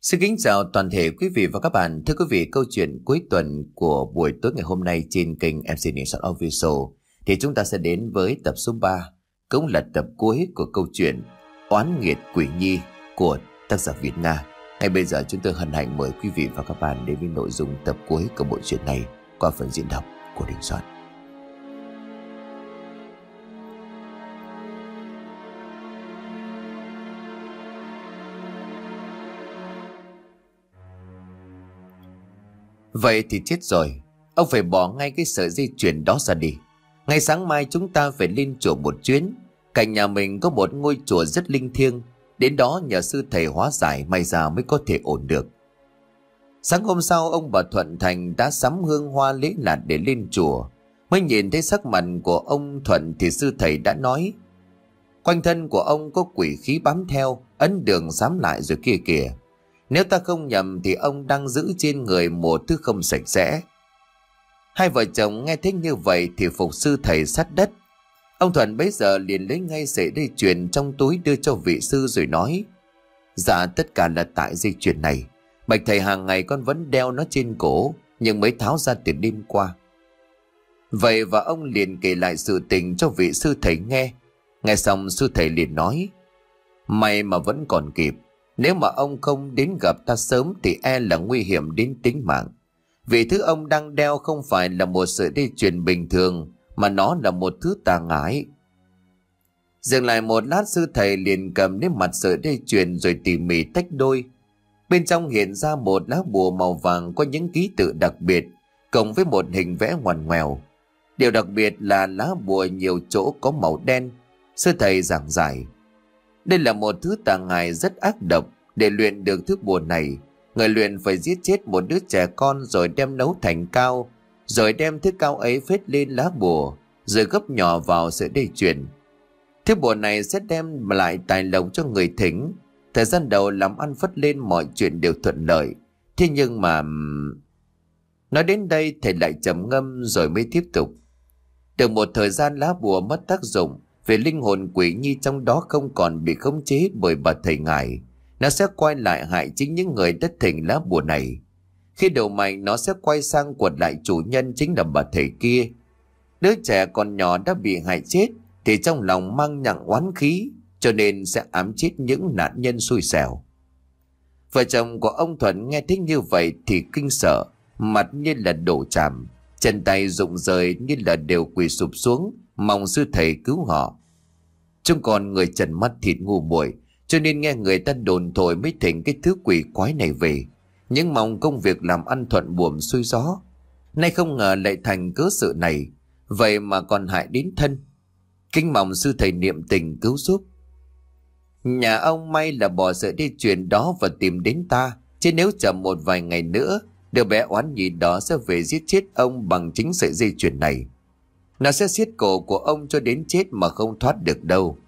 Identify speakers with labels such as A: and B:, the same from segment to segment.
A: Xin kính chào toàn thể quý vị và các bạn. Thưa quý vị, câu chuyện cuối tuần của buổi tối ngày hôm nay trên kênh MC Nguyễn Soạn Official thì chúng ta sẽ đến với tập số 3, cũng là tập cuối của câu chuyện Oán nghiệt quỷ nhi của tác giả Việt Nga. Ngay bây giờ chúng tôi hân hạnh mời quý vị và các bạn đến với nội dung tập cuối của bộ truyện này qua phần diễn đọc của Đình Soạn. Vậy thì chết rồi, ông phải bỏ ngay cái sợi dây chuyền đó ra đi. Ngày sáng mai chúng ta phải lên chùa một chuyến. Cạnh nhà mình có một ngôi chùa rất linh thiêng, đến đó nhờ sư thầy hóa giải may ra mới có thể ổn được. Sáng hôm sau, ông bà Thuận Thành đã sắm hương hoa lễ lạt để lên chùa. Mới nhìn thấy sắc mặt của ông Thuận thì sư thầy đã nói: quanh thân của ông có quỷ khí bám theo, ấn đường xám lại rồi kia kìa. Nếu ta không nhầm thì ông đang giữ trên người một thứ không sạch sẽ. Hai vợ chồng nghe thấy như vậy thì phục sư thầy sát đất. Ông Thuận bấy giờ liền lấy ngay sợi dây chuyền trong túi đưa cho vị sư rồi nói: dạ, tất cả là tại dây chuyền này. Bạch thầy hàng ngày con vẫn đeo nó trên cổ, nhưng mới tháo ra từ đêm qua. Vậy và ông liền kể lại sự tình cho vị sư thầy nghe. Nghe xong sư thầy liền nói: may mà vẫn còn kịp. Nếu mà ông không đến gặp ta sớm thì e là nguy hiểm đến tính mạng. Vì thứ ông đang đeo không phải là một sợi dây chuyền bình thường, mà nó là một thứ tà ngải. Dừng lại một lát, sư thầy liền cầm lên mặt sợi dây chuyền rồi tỉ mỉ tách đôi. Bên trong hiện ra một lá bùa màu vàng có những ký tự đặc biệt, cộng với một hình vẽ ngoằn ngoèo. Điều đặc biệt là lá bùa nhiều chỗ có màu đen. Sư thầy giảng giải: đây là một thứ tà ngải rất ác độc. Để luyện được thứ bùa này, người luyện phải giết chết một đứa trẻ con rồi đem nấu thành cao, rồi đem thứ cao ấy phết lên lá bùa, rồi gấp nhỏ vào sợi dây chuyền. Thứ bùa này sẽ đem lại tài lộc cho người thỉnh. Thời gian đầu làm ăn phất lên mọi chuyện đều thuận lợi. Thế nhưng mà... Nói đến đây thầy lại trầm ngâm rồi mới tiếp tục: được một thời gian lá bùa mất tác dụng, vì linh hồn quỷ nhi trong đó không còn bị khống chế bởi bà thầy ngải, nó sẽ quay lại hại chính những người đã thỉnh lá bùa này. Khi đầu mạnh nó sẽ quay sang quật lại chủ nhân chính là bà thầy kia. Đứa trẻ còn nhỏ đã bị hại chết thì trong lòng mang nặng oán khí, cho nên sẽ ám chết những nạn nhân xui xẻo. Vợ chồng của ông Thuận nghe thấy như vậy thì kinh sợ, mặt như là đổ tràm, chân tay rụng rời như là đều quỳ sụp xuống mong sư thầy cứu họ. Chúng còn người trần mắt thịt ngu muội, cho nên nghe người ta đồn thổi mới thỉnh cái thứ quỷ quái này về, nhưng mong công việc làm ăn thuận buồm xuôi gió. Nay không ngờ lại thành cớ sự này, vậy mà còn hại đến thân. Kính mong sư thầy niệm tình cứu giúp. Nhà ông may là bỏ sợi dây chuyền đó và tìm đến ta, chứ nếu chậm một vài ngày nữa, đứa bé oán nhi đó sẽ về giết chết ông bằng chính sợi dây chuyền này. Nó sẽ siết cổ của ông cho đến chết mà không thoát được đâu.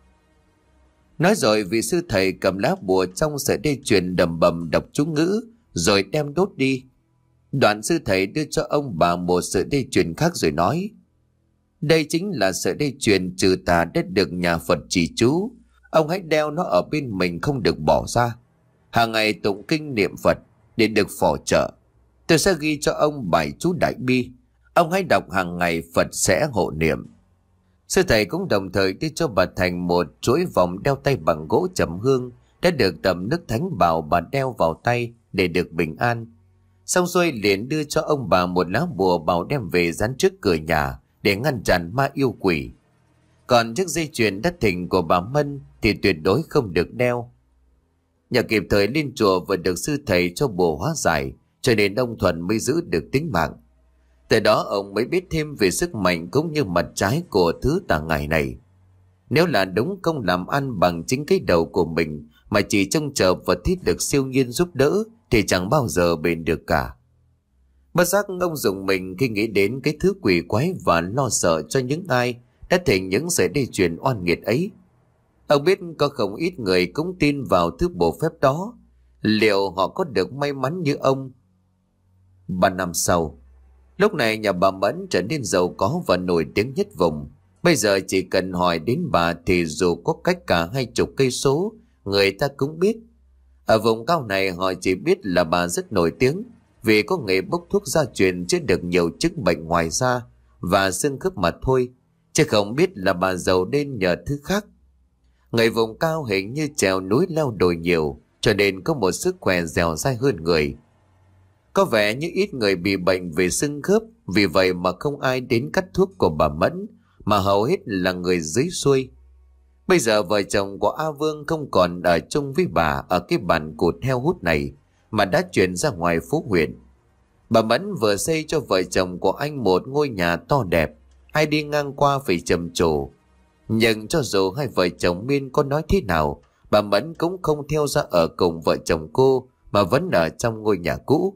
A: Nói rồi vị sư thầy cầm lá bùa trong sợi dây chuyền đầm bầm đọc chú ngữ rồi đem đốt đi. Đoạn sư thầy đưa cho ông bà một sợi dây chuyền khác rồi nói: đây chính là sợi dây chuyền trừ tà đã được nhà Phật chỉ chú. Ông hãy đeo nó ở bên mình, không được bỏ ra. Hàng ngày tụng kinh niệm Phật để được phò trợ. Tôi sẽ ghi cho ông bài chú Đại Bi, ông hãy đọc hàng ngày, Phật sẽ hộ niệm. Sư thầy cũng đồng thời đưa cho bà Thành một chuỗi vòng đeo tay bằng gỗ trầm hương đã được tẩm nước thánh bảo bà đeo vào tay để được bình an. Xong xuôi liền đưa cho ông bà một lá bùa bảo đem về dán trước cửa nhà để ngăn chặn ma yêu quỷ. Còn chiếc dây chuyền đất thỉnh của bà Mân thì tuyệt đối không được đeo. Nhờ kịp thời lên chùa và được sư thầy cho bùa hóa giải, cho nên ông Thuận mới giữ được tính mạng. Từ đó ông mới biết thêm về sức mạnh cũng như mặt trái của thứ tà ngải này. Nếu là đúng công làm ăn bằng chính cái đầu của mình mà chỉ trông chờ vào thiết lực siêu nhiên giúp đỡ thì chẳng bao giờ bền được cả. Bất giác ông dùng mình khi nghĩ đến cái thứ quỷ quái và lo sợ cho những ai đã thỉnh những sợi dây chuyền oan nghiệt ấy. Ông biết có không ít người cũng tin vào thứ bùa phép đó. Liệu họ có được may mắn như ông? 3 năm sau, lúc này nhà bà Mẫn trở nên giàu có và nổi tiếng nhất vùng. Bây giờ chỉ cần hỏi đến bà thì dù có cách cả 20 cây số, người ta cũng biết. Ở vùng cao này họ chỉ biết là bà rất nổi tiếng vì có nghề bốc thuốc gia truyền chữa được nhiều chứng bệnh ngoài da và xương khớp mà thôi, chứ không biết là bà giàu nên nhờ thứ khác. Người vùng cao hình như trèo núi leo đồi nhiều, cho nên có một sức khỏe dẻo dai hơn người. Có vẻ như ít người bị bệnh về xương khớp, vì vậy mà không ai đến cắt thuốc của bà Mẫn, mà hầu hết là người dưới xuôi. Bây giờ vợ chồng của A Vương không còn ở chung với bà ở cái bàn cụt heo hút này, mà đã chuyển ra ngoài phố huyện. Bà Mẫn vừa xây cho vợ chồng của anh một ngôi nhà to đẹp, ai đi ngang qua phải trầm trồ. Nhưng cho dù hai vợ chồng Miên có nói thế nào, bà Mẫn cũng không theo ra ở cùng vợ chồng cô, mà vẫn ở trong ngôi nhà cũ.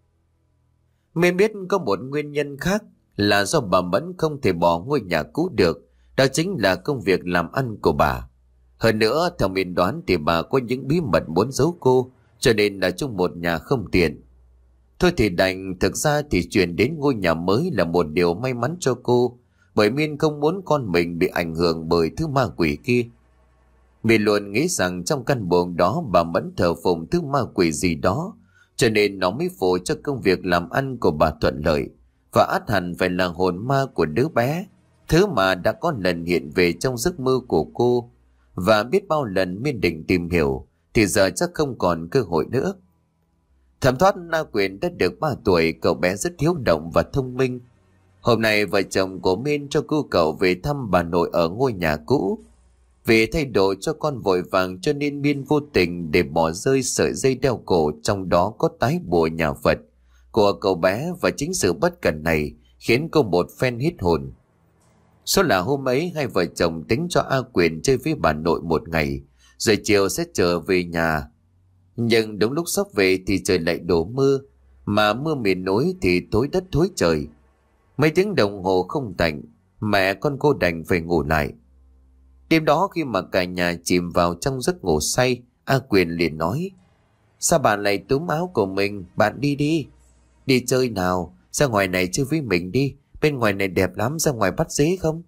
A: Miên biết có một nguyên nhân khác là do bà Mẫn không thể bỏ ngôi nhà cũ được, đó chính là công việc làm ăn của bà. Hơn nữa, theo Miên đoán thì bà có những bí mật muốn giấu cô, cho nên là chung một nhà không tiện. Thôi thì đành, thực ra thì chuyển đến ngôi nhà mới là một điều may mắn cho cô, bởi Miên không muốn con mình bị ảnh hưởng bởi thứ ma quỷ kia. Miên luôn nghĩ rằng trong căn buồng đó bà Mẫn thờ phụng thứ ma quỷ gì đó, cho nên nó mới phù cho công việc làm ăn của bà thuận lợi, và ắt hẳn phải là hồn ma của đứa bé, thứ mà đã có lần hiện về trong giấc mơ của cô, và biết bao lần Miên định tìm hiểu thì giờ chắc không còn cơ hội nữa. Thẩm thoát Na Quyền đã được 3 tuổi, cậu bé rất hiếu động và thông minh. Hôm nay vợ chồng của Miên cho cô cậu về thăm bà nội ở ngôi nhà cũ. Vì thay đổi cho con vội vàng cho nên Miên vô tình để bỏ rơi sợi dây đeo cổ trong đó có tái bùa nhà Phật của cậu bé, và chính sự bất cẩn này khiến cô một phen hít hồn. Số là hôm ấy hai vợ chồng tính cho A Quyền chơi với bà nội một ngày, rồi chiều sẽ trở về nhà. Nhưng đúng lúc sắp về thì trời lại đổ mưa, mà mưa miền núi thì tối đất thối trời. Mấy tiếng đồng hồ không tạnh, mẹ con cô đành phải ngủ lại. Đêm đó khi mà cả nhà chìm vào trong giấc ngủ say, A Quyền liền nói: Sao bạn lại túm áo của mình? Bạn đi đi. Đi chơi nào, ra ngoài này chơi với mình đi, bên ngoài này đẹp lắm, ra ngoài bắt dế không?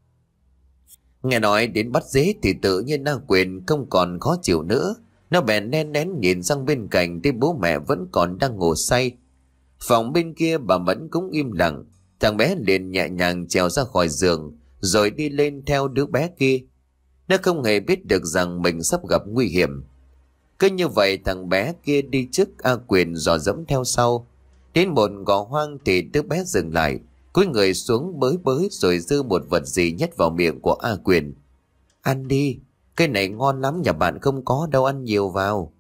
A: Nghe nói đến bắt dế thì tự nhiên A Quyền không còn khó chịu nữa. Nó bèn nen nén nhìn sang bên cạnh thấy bố mẹ vẫn còn đang ngủ say. Phòng bên kia bà Mẫn cũng im lặng. Thằng bé liền nhẹ nhàng trèo ra khỏi giường, rồi đi lên theo đứa bé kia. Nó không hề biết được rằng mình sắp gặp nguy hiểm. Cứ như vậy thằng bé kia đi trước, A Quyền dò dẫm theo sau. Đến một gò hoang thì đứa bé dừng lại, cúi người xuống bới bới rồi giơ một vật gì nhét vào miệng của A Quyền. Ăn đi, cái này ngon lắm, nhà bạn không có đâu, ăn nhiều vào.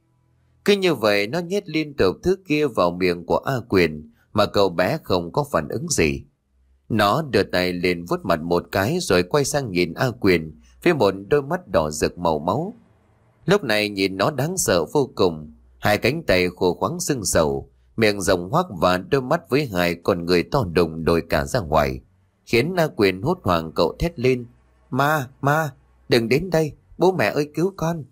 A: Cứ như vậy nó nhét liên tục thứ kia vào miệng của A Quyền, mà cậu bé không có phản ứng gì. Nó đưa tay lên vuốt mặt một cái rồi quay sang nhìn A Quyền với một đôi mắt đỏ rực màu máu. Lúc này nhìn nó đáng sợ vô cùng, hai cánh tay khô khoắng sưng sầu, miệng rộng hoác và đôi mắt với hai con người to đùng đồi cả ra ngoài, khiến A Quyền hốt hoảng. Cậu thét lên: Ma, đừng đến đây, bố mẹ ơi cứu con.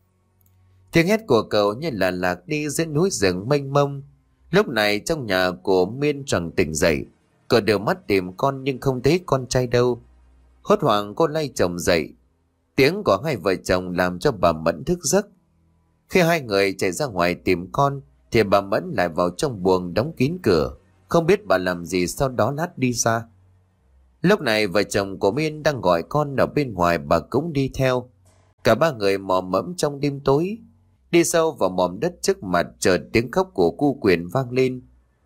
A: Tiếng hét của cậu như là lạc đi giữa núi rừng mênh mông. Lúc này trong nhà của Miên choàng tỉnh dậy, cậu đưa mắt tìm con nhưng không thấy con trai đâu. Hốt hoảng cô lay chồng dậy. Tiếng của hai vợ chồng làm cho bà Mẫn thức giấc. Khi hai người chạy ra ngoài tìm con thì bà Mẫn lại vào trong buồng đóng kín cửa, không biết bà làm gì sau đó lát đi ra. Lúc này vợ chồng của Miên đang gọi con ở bên ngoài, bà cũng đi theo. Cả ba người mò mẫm trong đêm tối. Đi sâu vào mỏm đất trước mặt, chợt tiếng khóc của cu Quyền vang lên.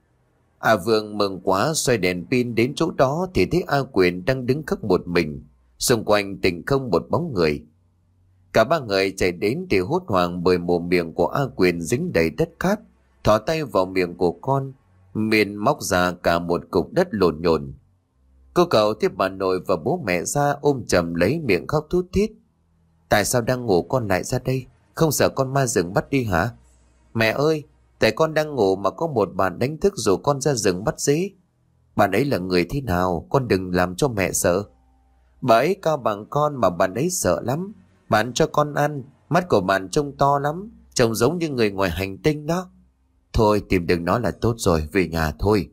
A: A Vương mừng quá xoay đèn pin đến chỗ đó thì thấy A Quyền đang đứng khóc một mình, xung quanh tỉnh không một bóng người. Cả ba người chạy đến thì hốt hoảng bởi mồm miệng của A Quyền dính đầy đất cát. Thò tay vào miệng của con, Miên móc ra cả một cục đất lộn nhộn. Cô cậu tiếp bà nội và bố mẹ ra ôm chầm lấy miệng khóc thút thít. Tại sao đang ngủ con lại ra đây? Không sợ con ma rừng bắt đi hả? Mẹ ơi, tại con đang ngủ mà có một bạn đánh thức rồi con ra rừng bắt dế. Bạn ấy là người thế nào? Con đừng làm cho mẹ sợ. Bà ấy cao bằng con mà bạn ấy sợ lắm. Bạn cho con ăn, mắt của bạn trông to lắm, trông giống như người ngoài hành tinh đó. Thôi tìm đừng nói là tốt rồi, về nhà thôi.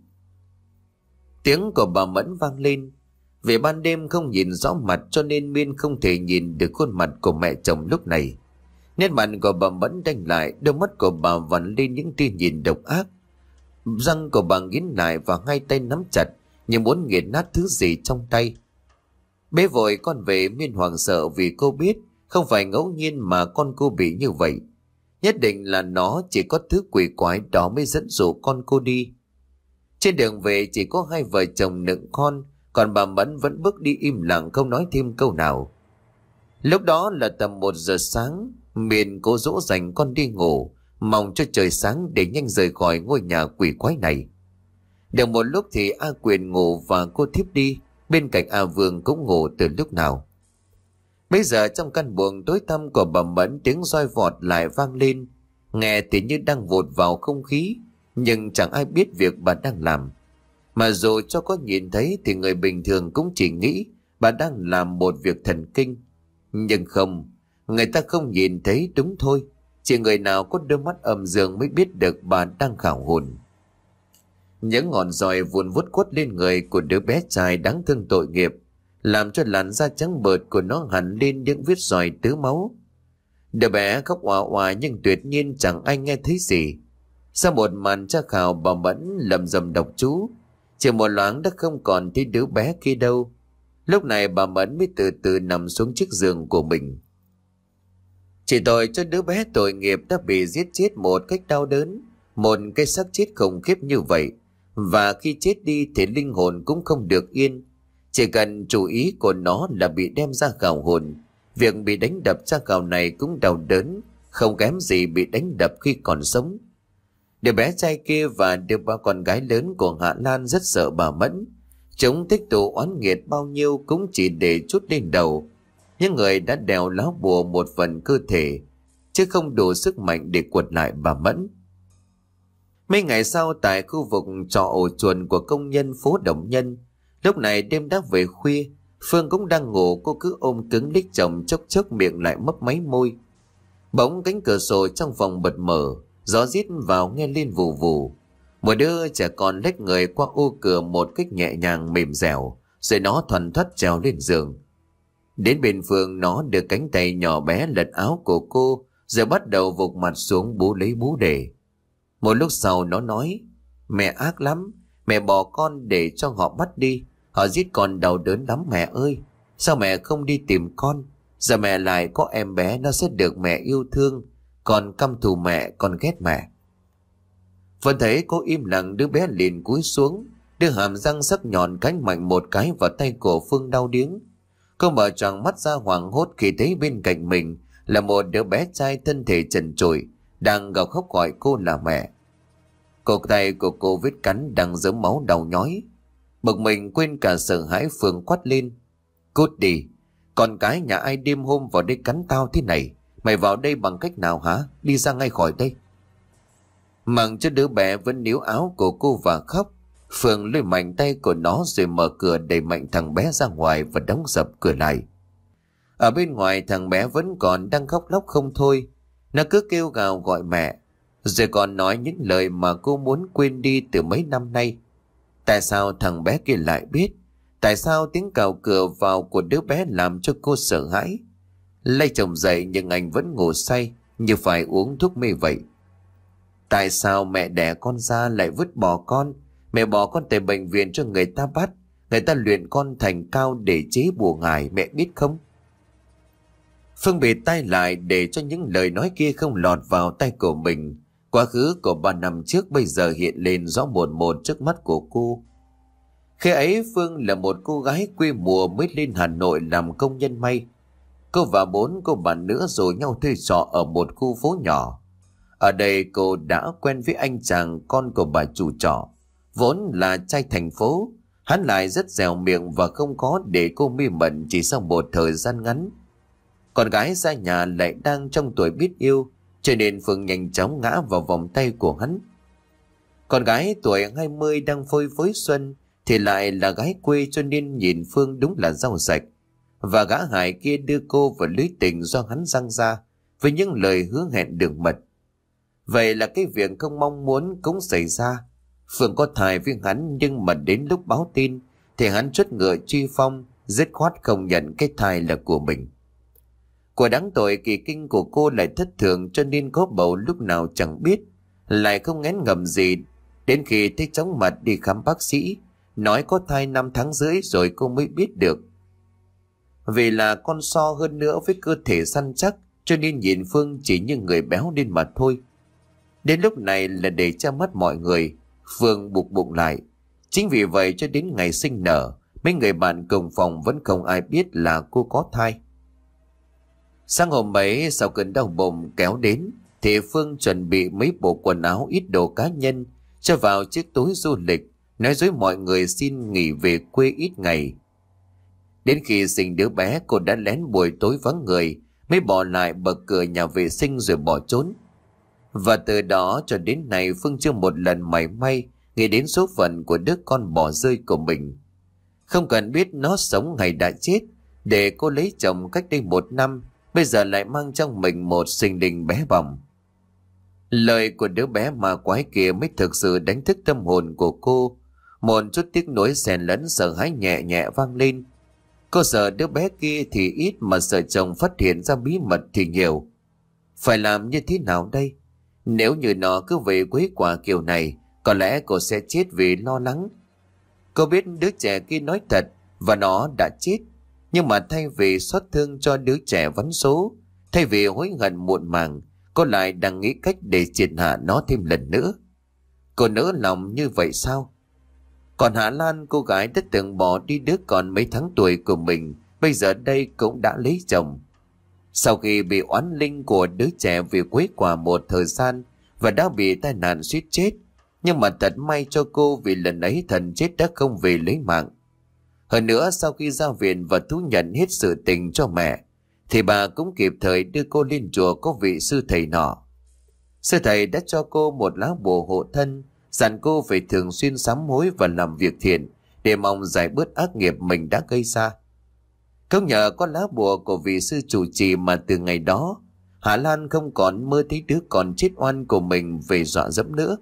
A: Tiếng của bà Mẫn vang lên. Vì ban đêm không nhìn rõ mặt cho nên Miên không thể nhìn được khuôn mặt của mẹ chồng lúc này. Nét mặt của bà Mẫn đanh lại, đôi mắt của bà vằn lên những tia nhìn độc ác. Răng của bà nghiến lại và hai tay nắm chặt như muốn nghiền nát thứ gì trong tay. Bế vội con về, Miên hoảng sợ vì cô biết không phải ngẫu nhiên mà con cô bị như vậy. Nhất định là nó chỉ có thứ quỷ quái đó mới dẫn dụ con cô đi. Trên đường về chỉ có hai vợ chồng nựng con, còn bà Mẫn vẫn bước đi im lặng không nói thêm câu nào. Lúc đó là tầm 1 giờ sáng, Miên cố dỗ dành con đi ngủ, mong cho trời sáng để nhanh rời khỏi ngôi nhà quỷ quái này. Được một lúc thì A Quyền ngủ và cô thiếp đi, bên cạnh A Vương cũng ngủ từ lúc nào. Bây giờ trong căn buồng tối tăm của bà Mẫn, tiếng roi vọt lại vang lên, nghe thì như đang vụt vào không khí, nhưng chẳng ai biết việc bà đang làm. Mà dù cho có nhìn thấy thì người bình thường cũng chỉ nghĩ bà đang làm một việc thần kinh. Nhưng không, người ta không nhìn thấy đúng thôi. Chỉ người nào có đôi mắt âm dương mới biết được bà đang khảo hồn. Những ngọn roi vụn vút quất lên người của đứa bé trai đáng thương tội nghiệp, làm cho làn da trắng bợt của nó hằn lên những vết roi tứ máu. Đứa bé khóc òa òa nhưng tuyệt nhiên chẳng ai nghe thấy gì. Sau một màn tra khảo, bà Mẫn lầm rầm đọc chú. Chỉ một loáng đã không còn thấy đứa bé kia đâu. Lúc này bà Mẫn mới từ từ nằm xuống chiếc giường của mình. Chỉ tội cho đứa bé tội nghiệp đã bị giết chết một cách đau đớn, một cái xác chết khủng khiếp như vậy. Và khi chết đi thì linh hồn cũng không được yên. Chỉ cần chủ ý của nó là bị đem ra khảo hồn, việc bị đánh đập ra khảo này cũng đau đớn, không kém gì bị đánh đập khi còn sống. Đứa bé trai kia và đứa ba con gái lớn của Hạ Lan rất sợ bà Mẫn. Chúng tích tụ oán nghiệt bao nhiêu cũng chỉ để trút lên đầu những người đã đèo lá bùa một phần cơ thể, chứ không đủ sức mạnh để quật lại bà Mẫn. Mấy ngày sau, tại khu vực trọ ổ chuồn của công nhân phố Đồng Nhân, lúc này đêm đã về khuya, Phương cũng đang ngủ, cô cứ ôm cứng lấy chồng, chốc chốc miệng lại mấp máy môi. Bỗng cánh cửa sổ trong phòng bật mở, gió rít vào nghe lên vù vù. Một đứa trẻ con lách người qua ô cửa một cách nhẹ nhàng mềm dẻo, rồi nó thoăn thoắt trèo lên giường. Đến bên Phương, nó đưa cánh tay nhỏ bé lật áo của cô, rồi bắt đầu vụt mặt xuống bú lấy bú để. Một lúc sau nó nói: "Mẹ ác lắm, mẹ bỏ con để cho họ bắt đi. Họ giết con đau đớn lắm mẹ ơi. Sao mẹ không đi tìm con? Giờ mẹ lại có em bé, nó sẽ được mẹ yêu thương. Con căm thù mẹ, con ghét mẹ." Vẫn thấy cô im lặng, đứa bé liền cúi xuống, đưa hàm răng sắc nhọn cánh mạnh một cái vào tay của Phương đau điếng. Cô mở tròn mắt ra hoảng hốt khi thấy bên cạnh mình là một đứa bé trai thân thể trần trụi, đang gào khóc gọi cô là mẹ. Cổ tay của cô vết cắn đang dớm máu đau nhói. Bực mình quên cả sợ hãi, Phương quát lên: "Cút đi! Con cái nhà ai đêm hôm vào đây cắn tao thế này? Mày vào đây bằng cách nào hả? Đi ra ngay khỏi đây!" Mặc cho đứa bé vẫn níu áo của cô và khóc, Phương lôi mạnh tay của nó rồi mở cửa đẩy mạnh thằng bé ra ngoài và đóng sập cửa lại. Ở bên ngoài, thằng bé vẫn còn đang khóc lóc không thôi. Nó cứ kêu gào gọi mẹ, rồi còn nói những lời mà cô muốn quên đi từ mấy năm nay. Tại sao thằng bé kia lại biết? Tại sao tiếng cào cửa vào của đứa bé làm cho cô sợ hãi? Lay chồng dậy nhưng anh vẫn ngủ say như phải uống thuốc mê vậy. Tại sao mẹ đẻ con ra lại vứt bỏ con? Mẹ bỏ con tới bệnh viện cho người ta bắt. Người ta luyện con thành cao để chế bùa ngải, mẹ biết không? Phương bịt tai lại để cho những lời nói kia không lọt vào tai của mình. Quá khứ của 3 năm trước bây giờ hiện lên rõ một một trước mắt của cô. Khi ấy Phương là một cô gái quê mùa mới lên Hà Nội làm công nhân may. Cô và 4 cô bạn nữa rủ nhau thuê trọ ở một khu phố nhỏ. Ở đây cô đã quen với anh chàng con của bà chủ trọ, vốn là trai thành phố. Hắn lại rất dẻo miệng và không có để cô mê mẩn chỉ sau một thời gian ngắn. Con gái ra nhà lại đang trong tuổi biết yêu, cho nên Phương nhanh chóng ngã vào vòng tay của hắn. Con gái tuổi 20 đang phơi phới xuân thì lại là gái quê, cho nên nhìn Phương đúng là rau sạch. Và gã Hải kia đưa cô vào lưới tình do hắn giăng ra với những lời hứa hẹn đường mật. Vậy là cái việc không mong muốn cũng xảy ra. Phương có thai với hắn, nhưng mà đến lúc báo tin thì hắn trút ngựa truy phong, dứt khoát không nhận cái thai là của mình. Quả đáng tội kỳ kinh của cô lại thất thường cho nên có bầu lúc nào chẳng biết, lại không ngén ngầm gì. Đến khi thấy chóng mặt đi khám bác sĩ, nói có thai 5 tháng rưỡi rồi cô mới biết được. Vì là con so hơn nữa với cơ thể săn chắc cho nên nhìn Phương chỉ như người béo lên mà thôi. Đến lúc này là để che mắt mọi người, Phương buộc bụng lại. Chính vì vậy cho đến ngày sinh nở, mấy người bạn cùng phòng vẫn không ai biết là cô có thai. Sáng hôm ấy sau cơn đau bụng kéo đến thì Phương chuẩn bị mấy bộ quần áo ít đồ cá nhân cho vào chiếc túi du lịch, nói dối mọi người xin nghỉ về quê ít ngày. Đến khi sinh đứa bé, cô đã lén buổi tối vắng người mới bỏ lại bậc cửa nhà vệ sinh rồi bỏ trốn. Và từ đó cho đến nay Phương chưa một lần mảy may nghĩ đến số phận của đứa con bỏ rơi của mình. Không cần biết nó sống hay đã chết, để cô lấy chồng cách đây 1 năm, bây giờ lại mang trong mình một sinh linh bé bỏng. Lời của đứa bé ma quái kia mới thực sự đánh thức tâm hồn của cô. Một chút tiếc nuối xen lẫn sợ hãi nhẹ nhẹ vang lên. Cô sợ đứa bé kia thì ít mà sợ chồng phát hiện ra bí mật thì nhiều. Phải làm như thế nào đây? Nếu như nó cứ về quấy quả kiểu này, có lẽ cô sẽ chết vì lo lắng. Cô biết đứa trẻ kia nói thật và nó đã chết. Nhưng mà thay vì xót thương cho đứa trẻ vắn số, thay vì hối hận muộn màng, cô lại đang nghĩ cách để triệt hạ nó thêm lần nữa. Cô nỡ lòng như vậy sao? Còn Hạ Lan, cô gái đã từng bỏ đi đứa con mấy tháng tuổi của mình, bây giờ đây cũng đã lấy chồng. Sau khi bị oán linh của đứa trẻ về quấy quả một thời gian và đã bị tai nạn suýt chết, nhưng mà thật may cho cô vì lần ấy thần chết đã không về lấy mạng. Hơn nữa sau khi ra viện và thú nhận hết sự tình cho mẹ, thì bà cũng kịp thời đưa cô lên chùa có vị sư thầy nọ. Sư thầy đã cho cô một lá bùa hộ thân, dặn cô phải thường xuyên sám hối và làm việc thiện để mong giải bớt ác nghiệp mình đã gây ra. Không nhờ có lá bùa của vị sư chủ trì mà từ ngày đó, Hạ Lan không còn mơ thấy đứa con chết oan của mình về dọa dẫm nữa.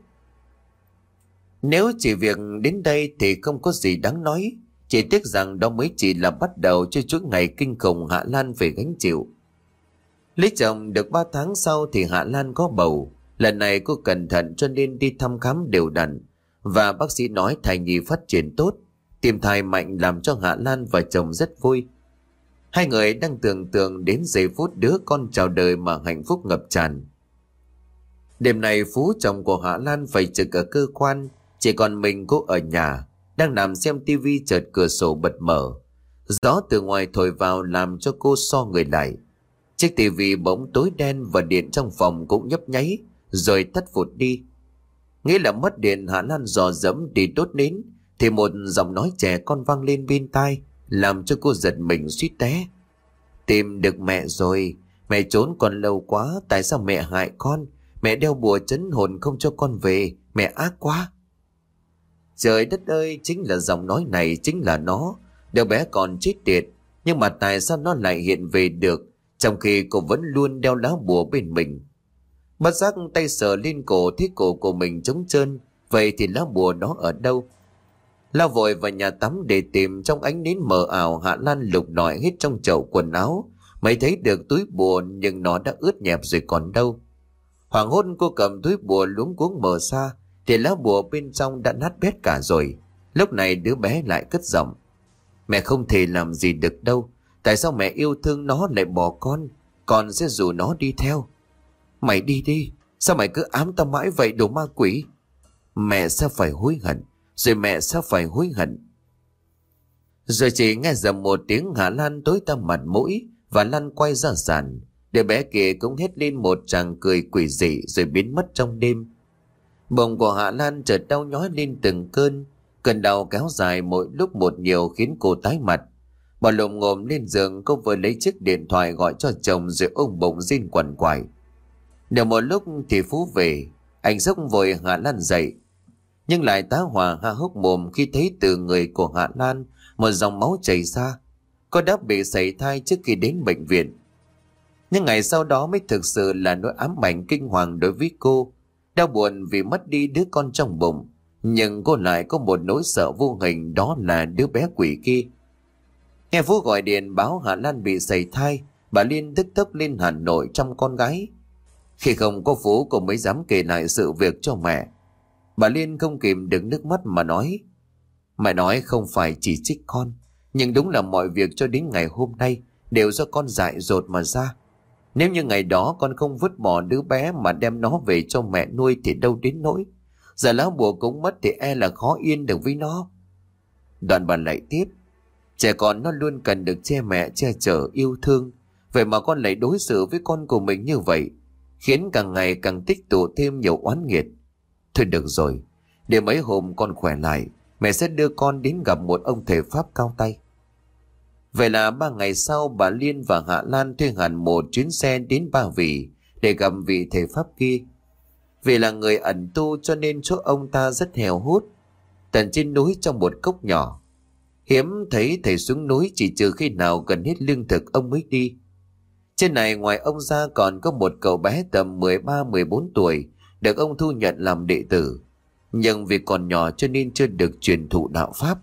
A: Nếu chỉ việc đến đây thì không có gì đáng nói, chỉ tiếc rằng đó mới chỉ là bắt đầu cho chuỗi ngày kinh khủng Hạ Lan phải gánh chịu. Lấy chồng được 3 tháng sau thì Hạ Lan có bầu. Lần này cô cẩn thận cho nên đi thăm khám đều đặn, và bác sĩ nói thai nhi phát triển tốt, tim thai mạnh làm cho Hạ Lan và chồng rất vui. Hai người đang tưởng tượng đến giây phút đứa con chào đời mà hạnh phúc ngập tràn. Đêm này Phú, chồng của Hạ Lan, phải trực ở cơ quan, chỉ còn mình cô ở nhà, đang nằm xem tivi, chợt cửa sổ bật mở. Gió từ ngoài thổi vào làm cho cô so người lại. Chiếc tivi bỗng tối đen và điện trong phòng cũng nhấp nháy rồi tắt vụt đi. Nghĩ là mất điện, Hạ Lan dò dẫm đi đốt nến thì một giọng nói trẻ con vang lên bên tai, làm cho cô giật mình suýt té. Tìm được mẹ rồi, mẹ trốn còn lâu quá, tại sao mẹ hại con? Mẹ đeo bùa trấn hồn không cho con về, mẹ ác quá. Trời đất ơi, chính là giọng nói này, chính là nó. Đứa bé còn chết tiệt, nhưng mà tại sao nó lại hiện về được, trong khi cô vẫn luôn đeo lá bùa bên mình? Bất giác tay sờ lên cổ, thấy cổ của mình trống trơn, vậy thì lá bùa đó ở đâu? Lao vội vào nhà tắm để tìm, trong ánh nến mờ ảo Hạ Lan lục lọi hết trong chậu quần áo mới thấy được túi bùa, nhưng nó đã ướt nhẹp rồi còn đâu. Hoảng hốt cô cầm túi bùa luống cuống mở ra thì lá bùa bên trong đã nát bét cả rồi. Lúc này đứa bé lại cất giọng: mẹ không thể làm gì được đâu, tại sao mẹ yêu thương nó lại bỏ con sẽ rủ nó đi theo. Mày đi đi, sao mày cứ ám tao mãi vậy đồ ma quỷ? Mẹ sẽ phải hối hận, rồi mẹ sẽ phải hối hận. Rồi chỉ nghe dầm một tiếng, Hạ Lan tối tăm mặt mũi và lăn quay ra sàn. Đứa bé kia cũng hét lên một tràng cười quỷ dị rồi biến mất trong đêm. Bụng của Hạ Lan chợt đau nhói lên từng cơn. Cơn đau kéo dài mỗi lúc một nhiều khiến cô tái mặt. Bà lồm ngồm lên giường, cô vừa lấy chiếc điện thoại gọi cho chồng rồi ôm bụng rên quằn quại. Được một lúc thì Phú về, anh sốc vội Hạ Lan dậy, nhưng lại tá hỏa há hốc mồm khi thấy từ người của Hạ Lan một dòng máu chảy ra. Cô đã bị sảy thai trước khi đến bệnh viện. Nhưng ngày sau đó mới thực sự là nỗi ám ảnh kinh hoàng đối với cô. Đau buồn vì mất đi đứa con trong bụng, nhưng cô lại có một nỗi sợ vô hình, đó là đứa bé quỷ kia. Nghe Phú gọi điện báo Hạ Lan bị sảy thai, Bà Liên tức tốc lên Hà Nội chăm con gái. Khi không có Phú, cô mới dám kể lại sự việc cho mẹ. Bà Liên không kìm được nước mắt mà nói: Mẹ nói không phải chỉ trích con, nhưng đúng là mọi việc cho đến ngày hôm nay đều do con dại dột mà ra. Nếu như ngày đó con không vứt bỏ đứa bé mà đem nó về cho mẹ nuôi thì đâu đến nỗi giờ lá bùa cũng mất thì e là khó yên được với nó. Đoạn bà lại tiếp: Trẻ con nó luôn cần được che mẹ che chở yêu thương, vậy mà con lại đối xử với con của mình như vậy, khiến càng ngày càng tích tụ thêm nhiều oán nghiệt. Thôi được rồi, để mấy hôm con khỏe lại, mẹ sẽ đưa con đến gặp một ông thầy Pháp cao tay. Vậy là 3 ngày sau, bà Liên và Hạ Lan thuê hẳn một chuyến xe đến Ba Vì để gặp vị thầy Pháp kia. Vì là người ẩn tu cho nên chỗ ông ta rất heo hút, tận trên núi trong một cốc nhỏ. Hiếm thấy thầy xuống núi, chỉ trừ khi nào gần hết lương thực ông mới đi. Trên này ngoài ông ra còn có một cậu bé tầm 13-14 tuổi được ông thu nhận làm đệ tử, nhưng vì còn nhỏ cho nên chưa được truyền thụ đạo pháp.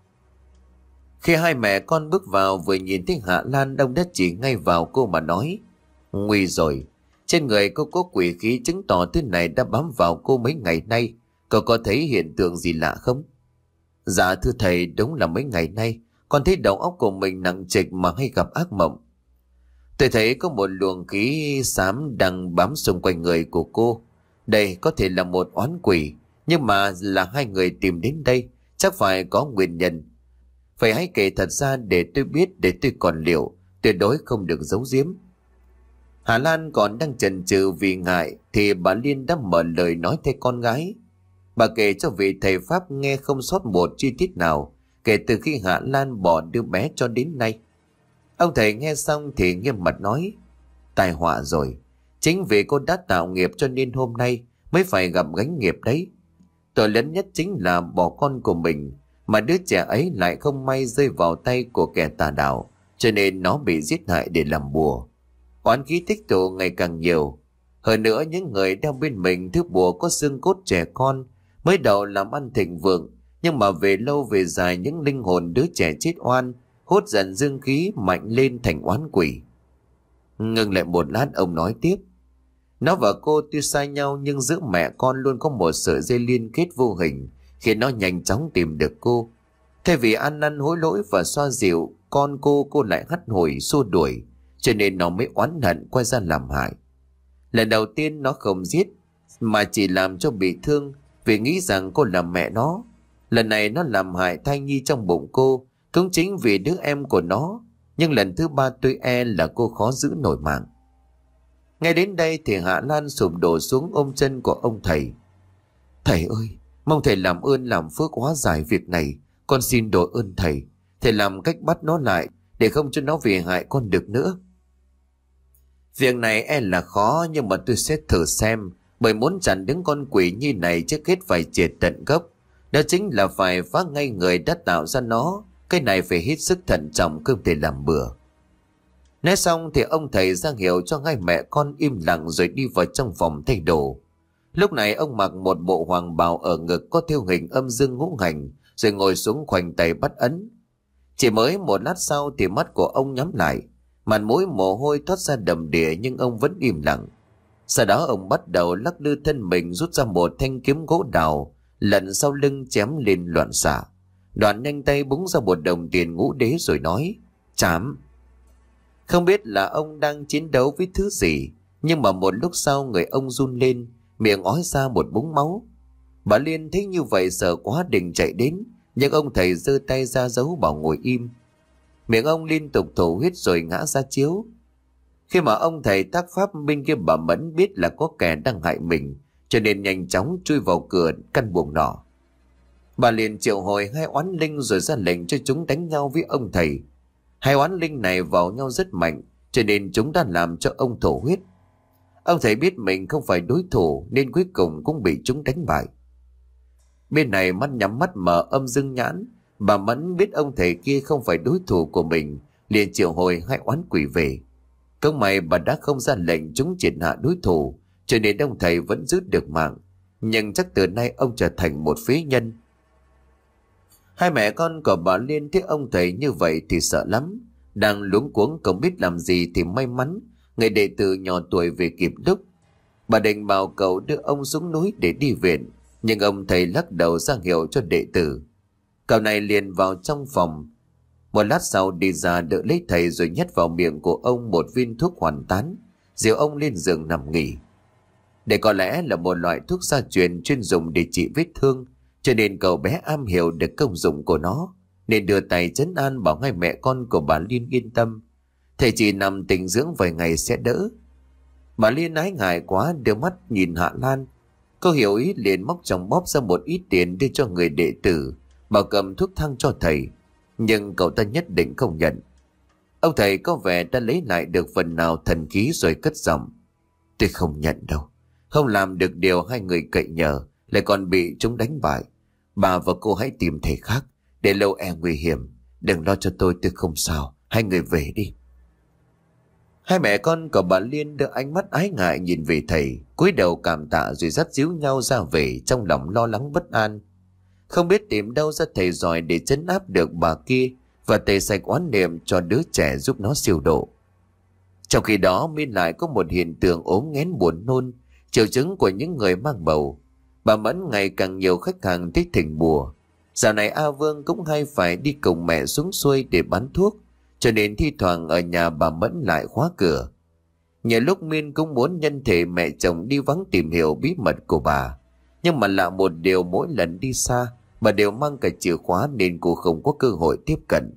A: Khi hai mẹ con bước vào, vừa nhìn thấy Hạ Lan, ông đã chỉ ngay vào cô mà nói: Nguy rồi, trên người cô có quỷ khí, chứng tỏ thứ này đã bám vào cô mấy ngày nay. Cậu có thấy hiện tượng gì lạ không? Dạ thưa thầy, đúng là mấy ngày nay con thấy đầu óc của mình nặng trịch mà hay gặp ác mộng. Tôi thấy có một luồng khí xám đang bám xung quanh người của cô. Đây có thể là một oán quỷ, nhưng mà là hai người tìm đến đây, chắc phải có nguyên nhân. Phải hãy kể thật ra để tôi biết, để tôi còn liệu, tuyệt đối không được giấu giếm. Hà Lan còn đang chần chừ vì ngại thì bà Liên đã mở lời nói thay con gái. Bà kể cho vị thầy Pháp nghe không sót một chi tiết nào kể từ khi Hạ Lan bỏ đứa bé cho đến nay. Ông thầy nghe xong thì nghiêm mặt nói: Tai họa rồi, chính vì cô đã tạo nghiệp cho nên hôm nay mới phải gặp gánh nghiệp đấy. Tội lớn nhất chính là bỏ con của mình, mà đứa trẻ ấy lại không may rơi vào tay của kẻ tà đạo, cho nên nó bị giết hại để làm bùa. Oán khí tích tụ ngày càng nhiều. Hơn nữa, những người đeo bên mình thứ bùa có xương cốt trẻ con mới đầu làm ăn thịnh vượng, nhưng mà về lâu về dài những linh hồn đứa trẻ chết oan hút dần dương khí mạnh lên thành oán quỷ. Ngừng lại một lát, ông nói tiếp: Nó và cô tuy sai nhau, nhưng giữa mẹ con luôn có một sợi dây liên kết vô hình khiến nó nhanh chóng tìm được cô. Thay vì ăn năn hối lỗi và xoa dịu con cô lại hắt hủi xua đuổi, cho nên nó mới oán hận quay ra làm hại. Lần đầu tiên nó không giết mà chỉ làm cho bị thương, vì nghĩ rằng cô là mẹ nó. Lần này nó làm hại thai nhi trong bụng cô, cũng chính vì đứa em của nó. Nhưng lần thứ 3 tôi e là cô khó giữ nổi mạng. Ngay đến đây thì Hạ Lan sụp đổ xuống ôm chân của ông thầy. Thầy ơi, mong thầy làm ơn làm phước hóa giải việc này. Con xin đội ơn thầy. Thầy làm cách bắt nó lại để không cho nó về hại con được nữa. Việc này e là khó, nhưng mà tôi sẽ thử xem. Bởi muốn chặn đứng con quỷ như này, trước hết phải triệt tận gốc. Đó chính là phải phá ngay người đã tạo ra nó. Cái này phải hết sức thận trọng, không thể làm bừa. Nói xong thì ông thầy ra hiệu cho hai mẹ con im lặng rồi đi vào trong phòng thay đồ. Lúc này ông mặc một bộ hoàng bào ở ngực có thêu hình âm dương ngũ hành, rồi ngồi xuống khoanh tay bắt ấn. Chỉ mới một lát sau thì mắt của ông nhắm lại, màn mũi mồ hôi thoát ra đầm đìa, nhưng ông vẫn im lặng. Sau đó ông bắt đầu lắc lư thân mình, rút ra một thanh kiếm gỗ đào, lận sau lưng chém lên loạn xạ. Đoạn nhanh tay búng ra một đồng tiền ngũ đế rồi nói: Chám. Không biết là ông đang chiến đấu với thứ gì, nhưng mà một lúc sau người ông run lên, miệng ói ra một búng máu. Bà Liên thấy như vậy sợ quá định chạy đến, nhưng ông thầy giơ tay ra dấu bảo ngồi im. Miệng ông liên tục thổ huyết rồi ngã ra chiếu. Khi mà ông thầy tác pháp, bên kia bà Mẫn biết là có kẻ đang hại mình, cho nên nhanh chóng chui vào cửa căn buồng nọ. Bà liền triệu hồi hai oán linh rồi ra lệnh cho chúng đánh nhau với ông thầy. Hai oán linh này vào nhau rất mạnh, cho nên chúng đã làm cho ông thổ huyết. Ông thầy biết mình không phải đối thủ nên cuối cùng cũng bị chúng đánh bại. Bên này mắt nhắm mắt mở âm dương nhãn, bà Mẫn biết ông thầy kia không phải đối thủ của mình, liền triệu hồi hai oán quỷ về. Công may bà đã không ra lệnh chúng triệt hạ đối thủ, cho nên ông thầy vẫn giữ được mạng, nhưng chắc từ nay ông trở thành một phế nhân. Hai mẹ con của bà Liên thấy ông thầy như vậy thì sợ lắm. Đang luống cuống không biết làm gì thì may mắn người đệ tử nhỏ tuổi về kịp lúc. Bà định bảo cậu đưa ông xuống núi để đi viện, nhưng ông thầy lắc đầu ra hiệu cho đệ tử. Cậu này liền vào trong phòng. Một lát sau đi ra đỡ lấy thầy rồi nhét vào miệng của ông một viên thuốc hoàn tán, dìu ông lên giường nằm nghỉ. Đây có lẽ là một loại thuốc gia truyền chuyên dùng để trị vết thương, cho nên cậu bé am hiểu được công dụng của nó, nên đưa tay trấn an bảo ngay mẹ con của bà Liên yên tâm. Thầy chỉ nằm tĩnh dưỡng vài ngày sẽ đỡ. Bà Liên ái ngại quá đưa mắt nhìn Hạ Lan. Cô hiểu ý liền móc trong bóp ra một ít tiền đưa cho người đệ tử, bảo cầm thuốc thang cho thầy, nhưng cậu ta nhất định không nhận. Ông thầy có vẻ đã lấy lại được phần nào thần khí rồi cất giọng: "Tôi không nhận đâu, không làm được điều hai người cậy nhờ, lại còn bị chúng đánh bại. Bà và cô hãy tìm thầy khác, để lâu e nguy hiểm. Đừng lo cho tôi không sao, hai người về đi." Hai mẹ con của bà Liên đưa ánh mắt ái ngại nhìn về thầy, cúi đầu cảm tạ rồi dắt díu nhau ra về, trong lòng lo lắng bất an. Không biết tìm đâu ra thầy giỏi để trấn áp được bà kia và tẩy sạch oán niệm cho đứa trẻ giúp nó siêu độ. Trong khi đó Miên lại có một hiện tượng ốm nghén buồn nôn, triệu chứng của những người mang bầu. Bà Mẫn ngày càng nhiều khách hàng thích thỉnh bùa. Dạo này A Vương cũng hay phải đi cùng mẹ xuống xuôi để bán thuốc, cho nên thi thoảng ở nhà bà Mẫn lại khóa cửa. Nhiều lúc Miên cũng muốn nhân thể mẹ chồng đi vắng tìm hiểu bí mật của bà, nhưng mà lạ một điều, mỗi lần đi xa bà đều mang cả chìa khóa nên cô không có cơ hội tiếp cận.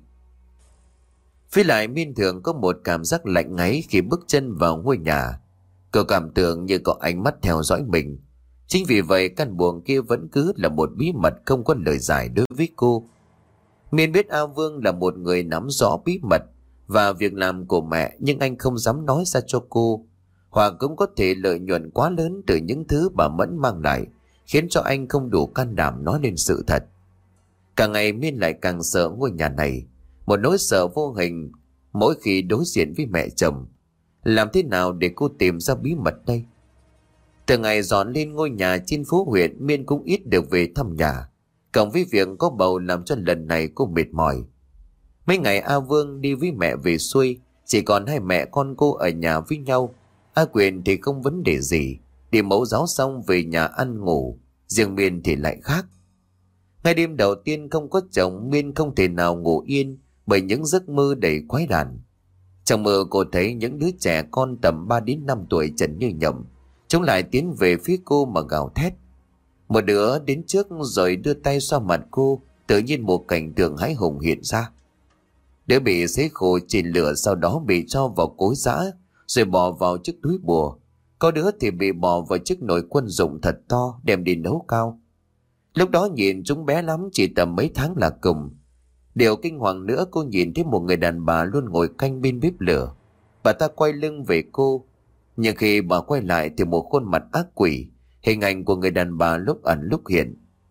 A: Với lại Miên thường có một cảm giác lạnh ngáy khi bước chân vào ngôi nhà. Cô cảm tưởng như có ánh mắt theo dõi mình. Chính vì vậy căn buồng kia vẫn cứ là một bí mật không có lời giải đối với cô. Miên biết A Vương là một người nắm rõ bí mật và việc làm của mẹ, nhưng anh không dám nói ra cho cô. Hoặc cũng có thể lợi nhuận quá lớn từ những thứ bà Mẫn mang lại, khiến cho anh không đủ can đảm nói lên sự thật. Càng ngày Miên lại càng sợ ngôi nhà này, một nỗi sợ vô hình mỗi khi đối diện với mẹ chồng. Làm thế nào để cô tìm ra bí mật đây? Từ ngày dọn lên ngôi nhà trên phố huyện, Miên cũng ít được về thăm nhà, cộng với việc có bầu làm cho lần này cô mệt mỏi. Mấy ngày A Vương đi với mẹ về xuôi, chỉ còn hai mẹ con cô ở nhà với nhau. A Quyền thì không vấn đề gì, đi mẫu giáo xong về nhà ăn ngủ. Riêng Miên thì lại khác. Ngày đêm đầu tiên không có chồng, Miên không thể nào ngủ yên bởi những giấc mơ đầy quái đản. Trong mơ cô thấy những đứa trẻ con tầm 3 đến 5 tuổi trần như nhộng, chúng lại tiến về phía cô mà gào thét. Một đứa đến trước rồi đưa tay xoa mặt cô, tự nhiên một cảnh tượng hãi hùng hiện ra. Đứa bị sấy khô trên lửa, sau đó bị cho vào cối giã rồi bỏ vào chiếc túi bùa. Có đứa thì bị bỏ vào chiếc nồi quân dụng thật to đem đi nấu cao. Lúc đó nhìn chúng bé lắm, chỉ tầm mấy tháng là cùng. Điều kinh hoàng nữa, cô nhìn thấy một người đàn bà luôn ngồi canh bên bếp lửa. Bà ta quay lưng về cô, nhưng khi bà quay lại thì một khuôn mặt ác quỷ, hình ảnh của người đàn bà lúc ẩn lúc hiện.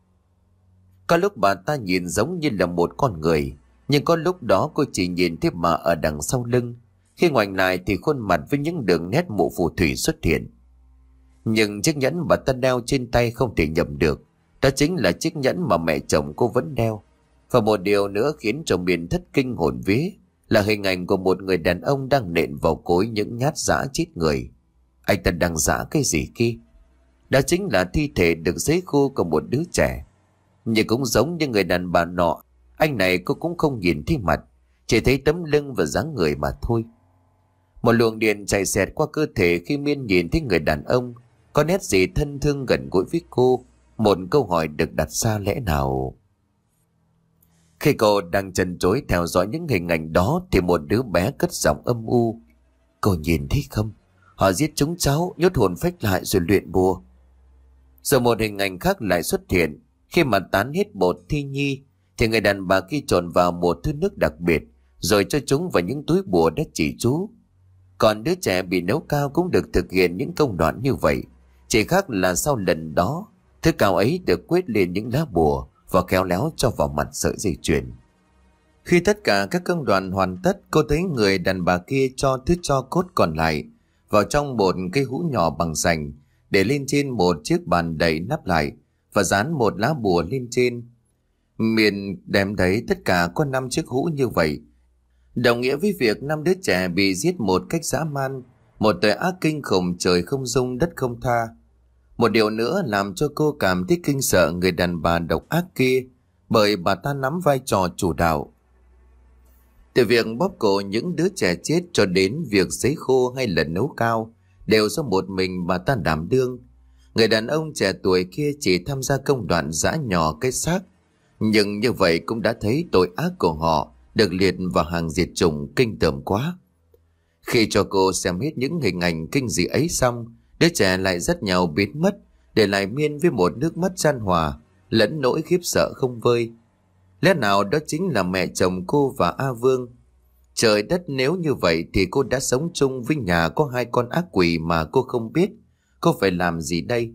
A: Có lúc bà ta nhìn giống như là một con người, nhưng có lúc đó cô chỉ nhìn thấy bà ở đằng sau lưng. Khi ngoảnh lại thì khuôn mặt với những đường nét mụ phù thủy xuất hiện. Nhưng chiếc nhẫn bà ta đeo trên tay không thể nhầm được, đó chính là chiếc nhẫn mà mẹ chồng cô vẫn đeo. Và một điều nữa khiến cho Miên thất kinh hồn vía là hình ảnh của một người đàn ông đang nện vào cối những nhát giã chết người. Anh ta đang giã cái gì kia? Đó chính là thi thể được sấy khô của một đứa trẻ. Nhưng cũng giống như người đàn bà nọ, anh này cô cũng không nhìn thấy mặt, chỉ thấy tấm lưng và dáng người mà thôi. Một luồng điện chạy xẹt qua cơ thể khi Miên nhìn thấy người đàn ông có nét gì thân thương gần gũi với cô. Một câu hỏi được đặt ra, lẽ nào... Khi cô đang chần chối theo dõi những hình ảnh đó thì một đứa bé cất giọng âm u: "Cô nhìn thấy không? Họ giết chúng cháu, nhốt hồn phách lại rồi luyện bùa." Rồi một hình ảnh khác lại xuất hiện. Khi mà tán hết bột thi nhi thì người đàn bà kia trộn vào một thứ nước đặc biệt rồi cho chúng vào những túi bùa đã chỉ chú. Còn đứa trẻ bị nấu cao cũng được thực hiện những công đoạn như vậy, chỉ khác là sau lần đó thứ cao ấy được quét lên những lá bùa và khéo léo cho vào mặt sợi dây chuyền. Khi tất cả các công đoạn hoàn tất, cô thấy người đàn bà kia cho thứ tro cốt còn lại vào trong một cái hũ nhỏ bằng sành, để lên trên một chiếc bàn đầy nắp lại và dán một lá bùa lên trên. Miền đem thấy tất cả có 5 chiếc hũ như vậy, Đồng nghĩa với việc 5 đứa trẻ bị giết một cách dã man, một tội ác kinh khủng trời không dung đất không tha. Một điều nữa làm cho cô cảm thấy kinh sợ người đàn bà độc ác kia, bởi bà ta nắm vai trò chủ đạo. Từ việc bóp cổ những đứa trẻ chết cho đến việc sấy khô hay là nấu cao đều do một mình bà ta đảm đương. Người đàn ông trẻ tuổi kia chỉ tham gia công đoạn giã nhỏ cái xác, nhưng như vậy cũng đã thấy tội ác của họ được liệt vào hàng diệt chủng kinh tởm quá. Khi cho cô xem hết những hình ảnh kinh dị ấy xong, đứa trẻ lại rất nhào biến mất, để lại Miên với một nước mắt chan hòa lẫn nỗi khiếp sợ không vơi. Lẽ nào đó chính là mẹ chồng cô và A Vương? Trời đất, nếu như vậy thì cô đã sống chung với nhà có 2 con ác quỷ mà cô không biết. Cô phải làm gì đây?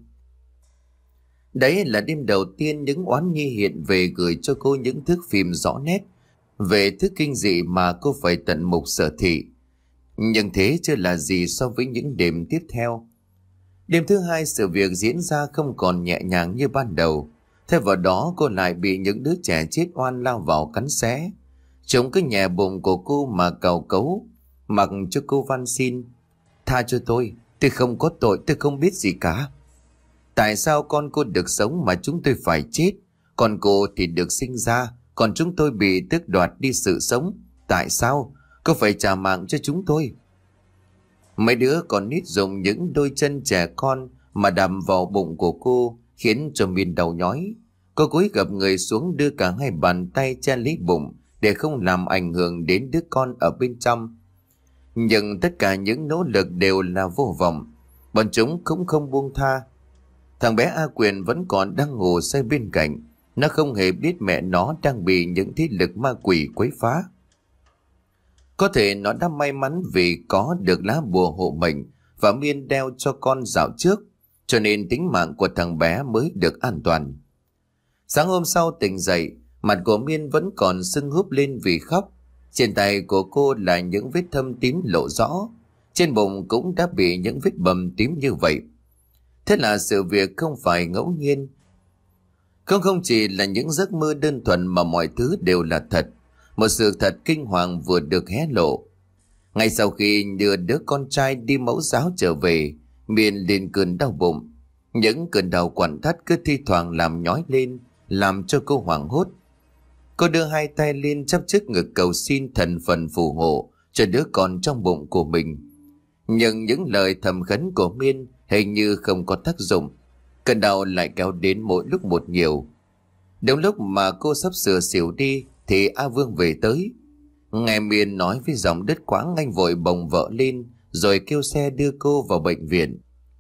A: Đấy là đêm đầu tiên những oán nhi hiện về gửi cho cô những thước phim rõ nét về thứ kinh dị mà cô phải tận mục sở thị. Nhưng thế chưa là gì so với những đêm tiếp theo. Đêm thứ 2 sự việc diễn ra không còn nhẹ nhàng như ban đầu. Thay vào đó cô lại bị những đứa trẻ chết oan lao vào cắn xé. Chúng cứ nhẹ bụng của cô mà cào cấu, mặc cho cô van xin: "Tha cho tôi không có tội, tôi không biết gì cả. Tại sao con cô được sống mà chúng tôi phải chết? Còn cô thì được sinh ra, còn chúng tôi bị tước đoạt đi sự sống. Tại sao? Cô phải trả mạng cho chúng tôi." Mấy đứa còn nít dùng những đôi chân trẻ con mà đầm vào bụng của cô, khiến cho Miên đau nhói. Cô cúi gập người xuống đưa cả 2 bàn tay che lấy bụng để không làm ảnh hưởng đến đứa con ở bên trong. Nhưng tất cả những nỗ lực đều là vô vọng. Bọn chúng cũng không buông tha. Thằng bé A Quyền vẫn còn đang ngủ say bên cạnh. Nó không hề biết mẹ nó đang bị những thế lực ma quỷ quấy phá. Có thể nó đã may mắn vì có được lá bùa hộ mệnh và Miên đeo cho con dạo trước, cho nên tính mạng của thằng bé mới được an toàn. Sáng hôm sau tỉnh dậy, mặt của Miên vẫn còn sưng húp lên vì khóc. Trên tay của cô là những vết thâm tím lộ rõ. Trên bụng cũng đã bị những vết bầm tím như vậy. Thế là sự việc không phải ngẫu nhiên. Không chỉ là những giấc mơ đơn thuần mà mọi thứ đều là thật. Một sự thật kinh hoàng vừa được hé lộ. Ngay sau khi đưa đứa con trai đi mẫu giáo trở về, Miên lên cơn đau bụng. Những cơn đau quặn thắt cứ thi thoảng làm nhói lên, làm cho cô hoảng hốt. Cô đưa 2 tay lên chắp trước ngực cầu xin thần phần phù hộ cho đứa con trong bụng của mình. Nhưng những lời thầm khấn của Miên hình như không có tác dụng. Cơn đau lại kéo đến mỗi lúc một nhiều. Đúng lúc mà cô sắp sửa xỉu đi thì A Vương về tới. Nghe Miên nói với giọng đứt quãng, anh vội bồng vợ lên rồi kêu xe đưa cô vào bệnh viện.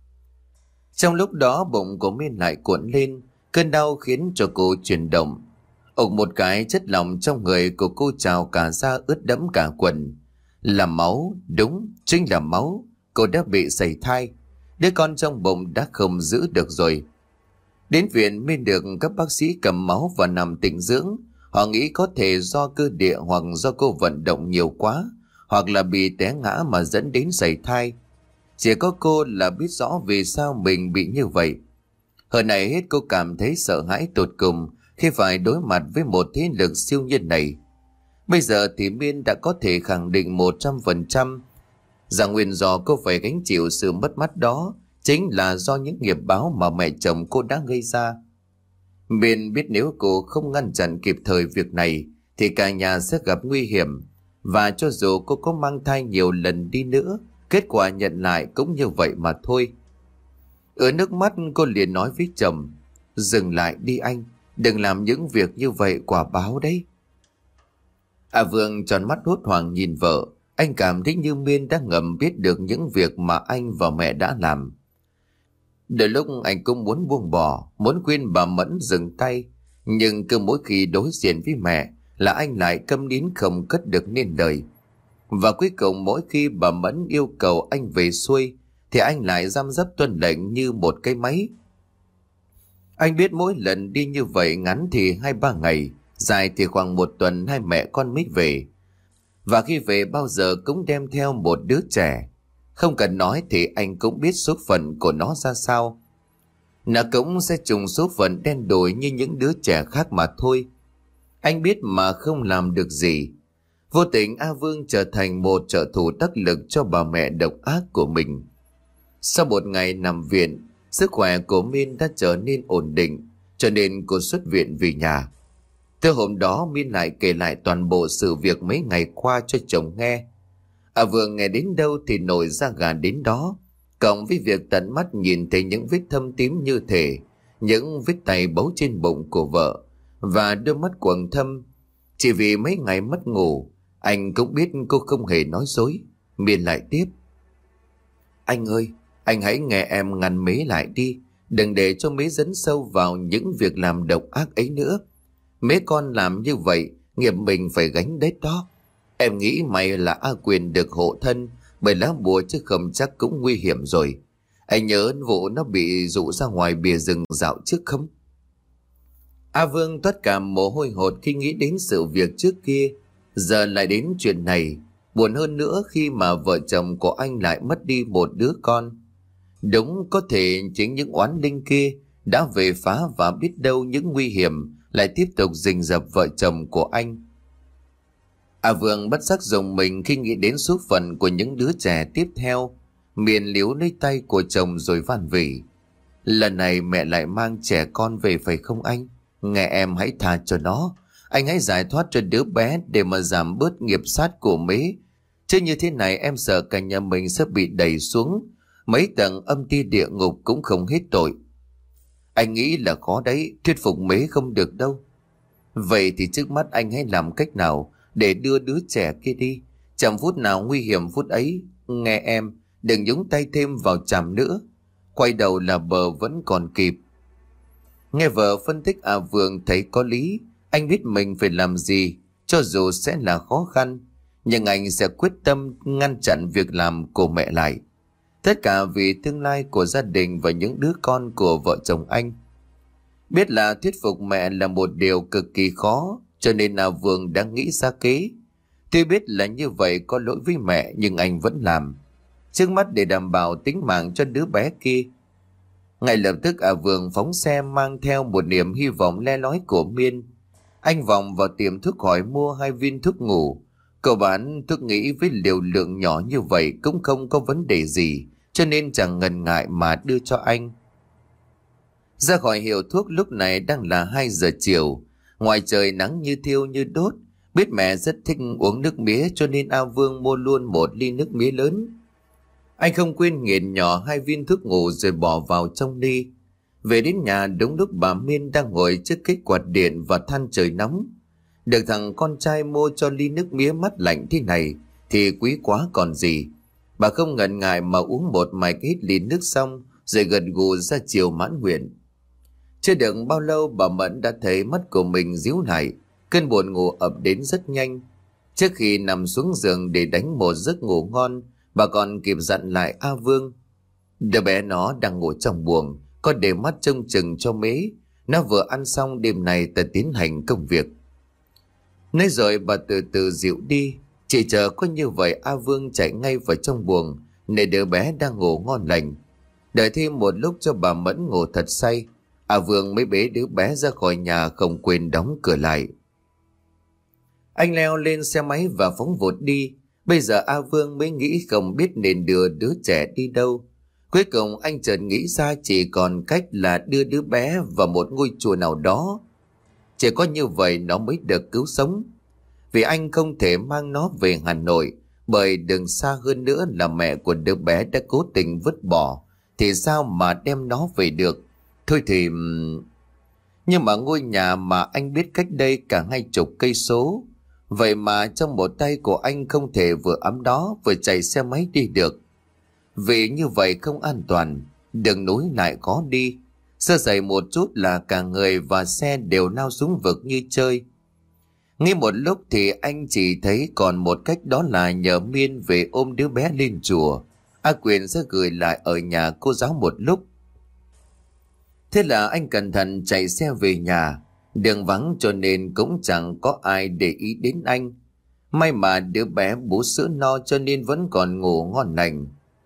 A: Trong lúc đó bụng của Miên lại cuộn lên, cơn đau khiến cho cô chuyển động. Ộc một cái, chất lỏng trong người của cô trào cả ra, ướt đẫm cả quần. Là máu, đúng, chính là máu. Cô đã bị sảy thai. Đứa con trong bụng đã không giữ được rồi. Đến viện Miên được các bác sĩ cầm máu và nằm tĩnh dưỡng. Họ nghĩ có thể do cơ địa hoặc do cô vận động nhiều quá, hoặc là bị té ngã mà dẫn đến sảy thai. Chỉ có cô là biết rõ vì sao mình bị như vậy. Hồi này hết cô cảm thấy sợ hãi tột cùng khi phải đối mặt với một thế lực siêu nhiên này. Bây giờ thì Miên đã có thể khẳng định 100% rằng nguyên do cô phải gánh chịu sự mất mát đó chính là do những nghiệp báo mà mẹ chồng cô đã gây ra. Miên biết nếu cô không ngăn chặn kịp thời việc này thì cả nhà sẽ gặp nguy hiểm, và cho dù cô có mang thai nhiều lần đi nữa, kết quả nhận lại cũng như vậy mà thôi. Ở nước mắt cô liền nói với chồng: "Dừng lại đi anh, đừng làm những việc như vậy, quả báo đấy." A Vương tròn mắt hốt hoảng nhìn vợ. Anh cảm thấy như Miên đã ngầm biết được những việc mà anh và mẹ đã làm. Đôi lúc anh cũng muốn buông bỏ, muốn khuyên bà Mẫn dừng tay, nhưng cứ mỗi khi đối diện với mẹ là anh lại câm nín không cất được nên lời. Và cuối cùng mỗi khi bà Mẫn yêu cầu anh về xuôi thì anh lại răm rắp tuân lệnh như một cái máy. Anh biết mỗi lần đi như vậy ngắn thì 2-3 ngày, dài thì khoảng 1 tuần hai mẹ con mới về. Và khi về bao giờ cũng đem theo một đứa trẻ. Không cần nói thì anh cũng biết số phận của nó ra sao. Nó cũng sẽ trùng số phận đen đủi như những đứa trẻ khác mà thôi. Anh biết mà không làm được gì. Vô tình A Vương trở thành một trợ thủ đắc lực cho bà mẹ độc ác của mình. Sau một ngày nằm viện, sức khỏe của Miên đã trở nên ổn định, cho nên cô xuất viện về nhà. Từ hôm đó Miên lại kể lại toàn bộ sự việc mấy ngày qua cho chồng nghe. A Vương nghe đến đâu thì nổi da gà đến đó, cộng với việc tận mắt nhìn thấy những vết thâm tím như thể những vết tay bấu trên bụng của vợ và đôi mắt quầng thâm. Chỉ vì mấy ngày mất ngủ, anh cũng biết cô không hề nói dối. Miên lại tiếp: Anh ơi, anh hãy nghe em ngăn Mế lại đi, đừng để cho Mế dấn sâu vào những việc làm độc ác ấy nữa. Mế con làm như vậy, nghiệp mình phải gánh đấy đó. Em nghĩ mày là A Quyền được hộ thân bởi lá bùa, chứ không chắc cũng nguy hiểm rồi. Anh nhớ vụ nó bị dụ ra ngoài bìa rừng dạo trước không? A Vương toát cả mồ hôi hột khi nghĩ đến sự việc trước kia, giờ lại đến chuyện này. Buồn hơn nữa khi mà vợ chồng của anh lại mất đi một đứa con. Đúng, có thể chính những oán linh kia đã về phá, và biết đâu những nguy hiểm lại tiếp tục rình rập vợ chồng của anh. A Vương bất giác rùng mình khi nghĩ đến số phận của những đứa trẻ tiếp theo. Miên liếu lấy tay của chồng rồi van vỉ: Lần này mẹ lại mang trẻ con về phải không anh? Nghe em hãy tha cho nó. Anh hãy giải thoát cho đứa bé để mà giảm bớt nghiệp sát của Mế. Chứ như thế này em sợ cả nhà mình sẽ bị đẩy xuống mấy tầng âm ti địa ngục cũng không hết tội. Anh nghĩ là khó đấy, thuyết phục Mế không được đâu. Vậy thì trước mắt anh hãy làm cách nào để đưa đứa trẻ kia đi. Chẳng phút nào nguy hiểm phút ấy. Nghe em, đừng nhúng tay thêm vào chàm nữa. Quay đầu là bờ vẫn còn kịp. Nghe vợ phân tích, A Vương thấy có lý. Anh biết mình phải làm gì, cho dù sẽ là khó khăn, nhưng anh sẽ quyết tâm ngăn chặn việc làm của mẹ lại. Tất cả vì tương lai của gia đình và những đứa con của vợ chồng anh. Biết là thuyết phục mẹ là một điều cực kỳ khó, cho nên A Vương đã nghĩ ra kế. Tuy biết là như vậy có lỗi với mẹ, nhưng anh vẫn làm, trước mắt để đảm bảo tính mạng cho đứa bé kia. Ngay lập tức A Vương phóng xe mang theo một niềm hy vọng le lói của Miên. Anh vòng vào tiệm thuốc hỏi mua 2 viên thuốc ngủ. Cậu bán thuốc nghĩ với liều lượng nhỏ như vậy cũng không có vấn đề gì, cho nên chẳng ngần ngại mà đưa cho anh. Ra khỏi hiệu thuốc lúc này đang là 2 giờ chiều. Ngoài trời nắng như thiêu như đốt. Biết mẹ rất thích uống nước mía, cho nên A Vương mua luôn 1 ly nước mía lớn. Anh không quên nghiền nhỏ 2 viên thuốc ngủ rồi bỏ vào trong ly. Về đến nhà đúng lúc bà Miên đang ngồi trước cái quạt điện và than trời nóng. Được thằng con trai mua cho ly nước mía mát lạnh thế này thì quý quá còn gì. Bà không ngần ngại mà uống một mạch hết ly nước xong rồi gật gù ra chiều mãn nguyện. Chưa được bao lâu bà Mẫn đã thấy mắt của mình díu lại. Cơn buồn ngủ ập đến rất nhanh. Trước khi nằm xuống giường để đánh một giấc ngủ ngon, bà còn kịp dặn lại A Vương: Đứa bé nó đang ngủ trong buồng, con để mắt trông chừng cho Mế. Nó vừa ăn xong, đêm nay ta tiến hành công việc. Nói rồi bà từ từ dịu đi. Chỉ chờ có như vậy, A Vương chạy ngay vào trong buồng để đứa bé đang ngủ ngon lành. Đợi thêm một lúc cho bà Mẫn ngủ thật say, A Vương mới bế đứa bé ra khỏi nhà, không quên đóng cửa lại. Anh leo lên xe máy và phóng vụt đi. Bây giờ A Vương mới nghĩ không biết nên đưa đứa trẻ đi đâu. Cuối cùng anh chợt nghĩ ra chỉ còn cách là đưa đứa bé vào một ngôi chùa nào đó. Chỉ có như vậy nó mới được cứu sống. Vì anh không thể mang nó về Hà Nội, bởi đường xa hơn nữa là mẹ của đứa bé đã cố tình vứt bỏ, thì sao mà đem nó về được. Thôi thì... Nhưng mà ngôi nhà mà anh biết cách đây cả 20 cây số. Vậy mà trong một tay của anh không thể vừa ấm đó vừa chạy xe máy đi được. Vì như vậy không an toàn, đường núi lại khó đi. Sơ sẩy một chút là cả người và xe đều lao xuống vực như chơi. Ngay một lúc thì anh chỉ thấy còn một cách, đó là nhờ Miên về ôm đứa bé lên chùa. A Quyền sẽ gửi lại ở nhà cô giáo một lúc. Thế là anh cẩn thận chạy xe về nhà. Đường vắng cho nên cũng chẳng có ai để ý đến anh. May mà đứa bé bú sữa no cho nên vẫn còn ngủ ngon lành.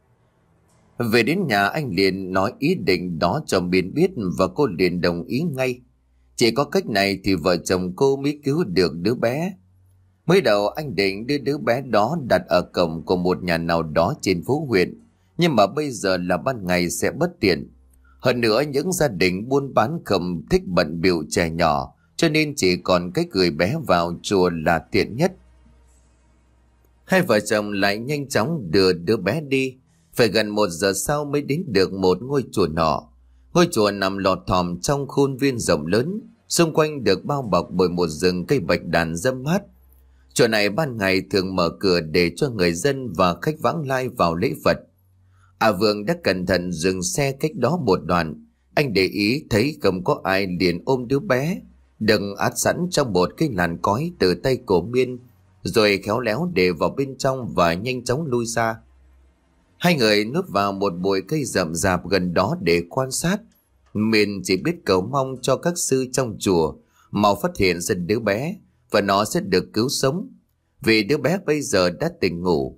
A: Về đến nhà anh liền nói ý định đó cho Miên biết và cô liền đồng ý ngay. Chỉ có cách này thì vợ chồng cô mới cứu được đứa bé. Mới đầu anh định đưa đứa bé đó đặt ở cổng của một nhà nào đó trên phố huyện, nhưng mà bây giờ là ban ngày sẽ bất tiện. Hơn nữa những gia đình buôn bán không thích bận bịu trẻ nhỏ, cho nên chỉ còn cách gửi bé vào chùa là tiện nhất. Hai vợ chồng lại nhanh chóng đưa đứa bé đi. Phải gần 1 giờ sau mới đến được một ngôi chùa nọ. Ngôi chùa nằm lọt thỏm trong khuôn viên rộng lớn, xung quanh được bao bọc bởi một rừng cây bạch đàn râm mát. Chùa này ban ngày thường mở cửa để cho người dân và khách vãng lai vào lễ Phật. Vương đã cẩn thận dừng xe cách đó một đoạn. Anh để ý thấy không có ai liền ôm đứa bé, đừng át sẵn trong một cái làn cói từ tay của Miên, rồi khéo léo để vào bên trong và nhanh chóng lui ra. Hai người núp vào một bụi cây rậm rạp gần đó để quan sát. Miên chỉ biết cầu mong cho các sư trong chùa mau phát hiện ra đứa bé và nó sẽ được cứu sống, vì đứa bé bây giờ đã tỉnh ngủ.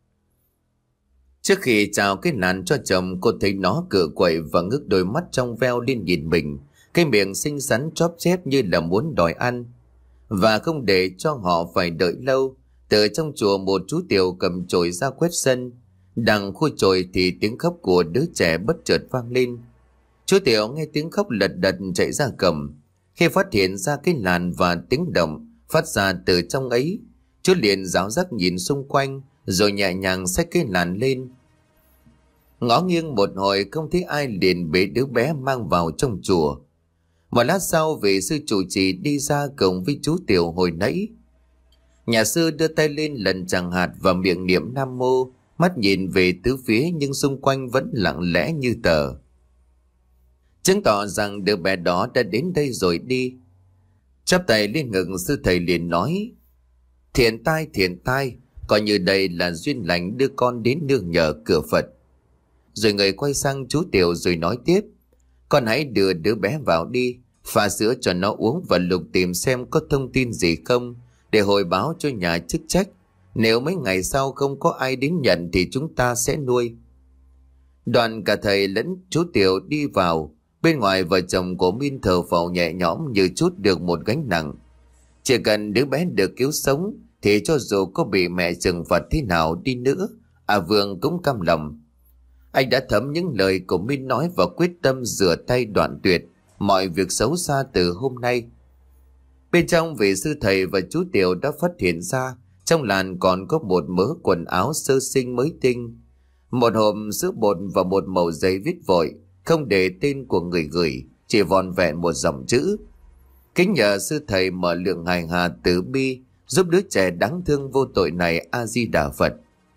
A: Trước khi chào cái làn cho chồng, cô thấy nó cựa quậy và ngước đôi mắt trong veo lên nhìn mình, cái miệng xinh xắn chóp chép như là muốn đòi ăn. Và không để cho họ phải đợi lâu, từ trong chùa một chú Tiểu cầm chổi ra quét sân. Đang khui chổi thì tiếng khóc của đứa trẻ bất chợt vang lên. Chú Tiểu nghe tiếng khóc lật đật chạy ra cầm. Khi phát hiện ra cái làn và tiếng động phát ra từ trong ấy, chú liền ráo rắc nhìn xung quanh, rồi nhẹ nhàng xách cái làn lên. Ngó nghiêng một hồi không thấy ai, liền bế đứa bé mang vào trong chùa. Một lát sau, vị sư trụ trì đi ra cùng với chú Tiểu hồi nãy. Nhà sư đưa tay lên lần chẳng hạt và miệng niệm Nam Mô, mắt nhìn về tứ phía nhưng xung quanh vẫn lặng lẽ như tờ, chứng tỏ rằng đứa bé đó đã đến đây rồi đi. Chắp tay lên ngực, sư thầy liền nói: thiện tai, coi như đây là duyên lành đưa con đến nương nhờ cửa Phật. Rồi người quay sang chú Tiểu rồi nói tiếp: con hãy đưa đứa bé vào đi, pha sữa cho nó uống và lục tìm xem có thông tin gì không, để hồi báo cho nhà chức trách. Nếu mấy ngày sau không có ai đến nhận thì chúng ta sẽ nuôi. Đoàn cả thầy lẫn chú Tiểu đi vào. Bên ngoài, vợ chồng của Min thở phào nhẹ nhõm như trút được một gánh nặng. Chỉ cần đứa bé được cứu sống thì cho dù có bị mẹ trừng phạt thế nào đi nữa, Vương cũng cam lòng. Anh đã thấm những lời của Min nói và quyết tâm rửa tay đoạn tuyệt mọi việc xấu xa từ hôm nay. Bên trong, vị sư thầy và chú Tiểu đã phát hiện ra trong làn còn có một mớ quần áo sơ sinh mới tinh, một hộp sữa bột và một mẩu giấy viết vội, không để tên của người gửi, chỉ vòn vẹn một dòng chữ: kính nhờ sư thầy mở lượng hài hà từ bi, giúp đứa trẻ đáng thương vô tội này. A Di Đà Phật.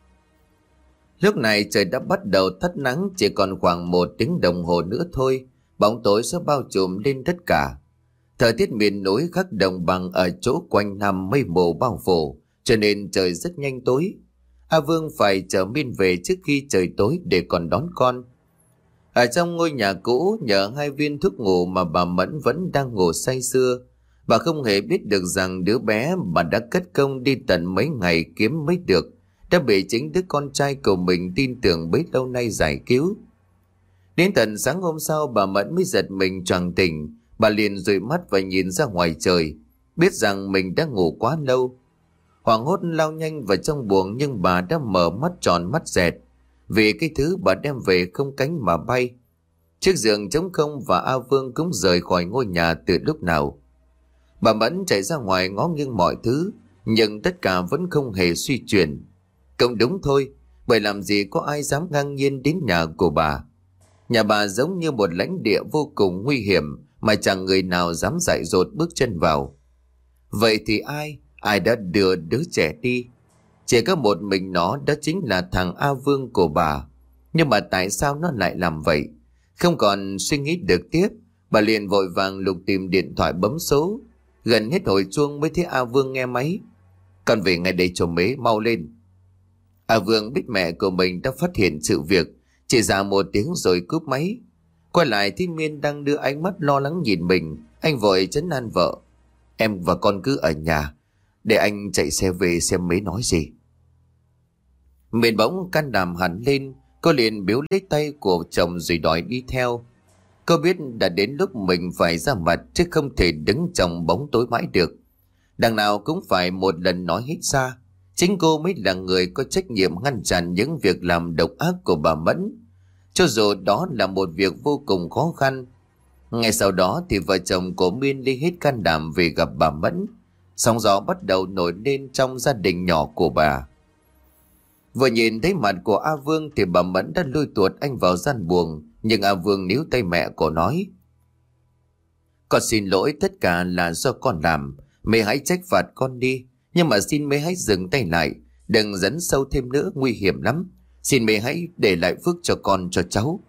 A: Lúc này trời đã bắt đầu tắt nắng, chỉ còn khoảng 1 tiếng đồng hồ nữa thôi, bóng tối sẽ bao trùm lên tất cả. Thời tiết miền núi khác đồng bằng ở chỗ quanh năm mây mù bao phủ, cho nên trời rất nhanh tối. Vương phải chờ Min về trước khi trời tối để còn đón con. Ở trong ngôi nhà cũ, nhờ 2 viên thuốc ngủ mà bà Mẫn vẫn đang ngủ say sưa. Bà không hề biết được rằng đứa bé bà đã cất công đi tận mấy ngày kiếm mới được đã bị chính đứa con trai của mình tin tưởng bấy lâu nay giải cứu. Đến tận sáng hôm sau, bà Mẫn mới giật mình choàng tỉnh. Bà liền dụi mắt và nhìn ra ngoài trời, biết rằng mình đã ngủ quá lâu. Hoảng hốt lao nhanh vào trong buồng, nhưng bà đã mở mắt tròn mắt dẹt, vì cái thứ bà đem về không cánh mà bay. Chiếc giường trống không và Vương cũng rời khỏi ngôi nhà từ lúc nào. Bà Mẫn chạy ra ngoài ngó nghiêng mọi thứ, nhưng tất cả vẫn không hề suy chuyển. Cũng đúng thôi, bởi làm gì có ai dám ngang nhiên đến nhà của bà. Nhà bà giống như một lãnh địa vô cùng nguy hiểm mà chẳng người nào dám dại dột bước chân vào. Vậy thì ai đã đưa đứa trẻ đi? Chỉ có một mình nó, đó chính là thằng Vương của bà. Nhưng mà tại sao nó lại làm vậy? Không còn suy nghĩ được tiếp, bà liền vội vàng lục tìm điện thoại bấm số. Gần hết hồi chuông mới thấy Vương nghe máy. Con về ngay đây cho mế, mau lên. Vương biết mẹ của mình đã phát hiện sự việc, chỉ dạ một tiếng rồi cúp máy. Quay lại thì Miên đang đưa ánh mắt lo lắng nhìn mình. Anh vội trấn an vợ: em và con cứ ở nhà, để anh chạy xe về xem mế nói gì. Miên bỗng can đảm hẳn lên, cô liền biếu lấy tay của chồng rồi đòi đi theo. Cô biết đã đến lúc mình phải ra mặt, chứ không thể đứng trong bóng tối mãi được. Đằng nào cũng phải một lần nói hết ra. Chính cô mới là người có trách nhiệm ngăn chặn những việc làm độc ác của bà Mẫn, cho dù đó là một việc vô cùng khó khăn. Ngay sau đó thì vợ chồng của Miên lấy hết can đảm về gặp bà Mẫn. Sóng gió bắt đầu nổi lên trong gia đình nhỏ của bà. Vừa nhìn thấy mặt của A Vương thì bà Mẫn đã lôi tuột anh vào gian buồng, nhưng A Vương níu tay mẹ của nói: "Con xin lỗi, tất cả là do con làm. Mẹ hãy trách phạt con đi, nhưng mà xin mẹ hãy dừng tay lại, đừng dấn sâu thêm nữa, nguy hiểm lắm. Xin mẹ hãy để lại phước cho con, cho cháu."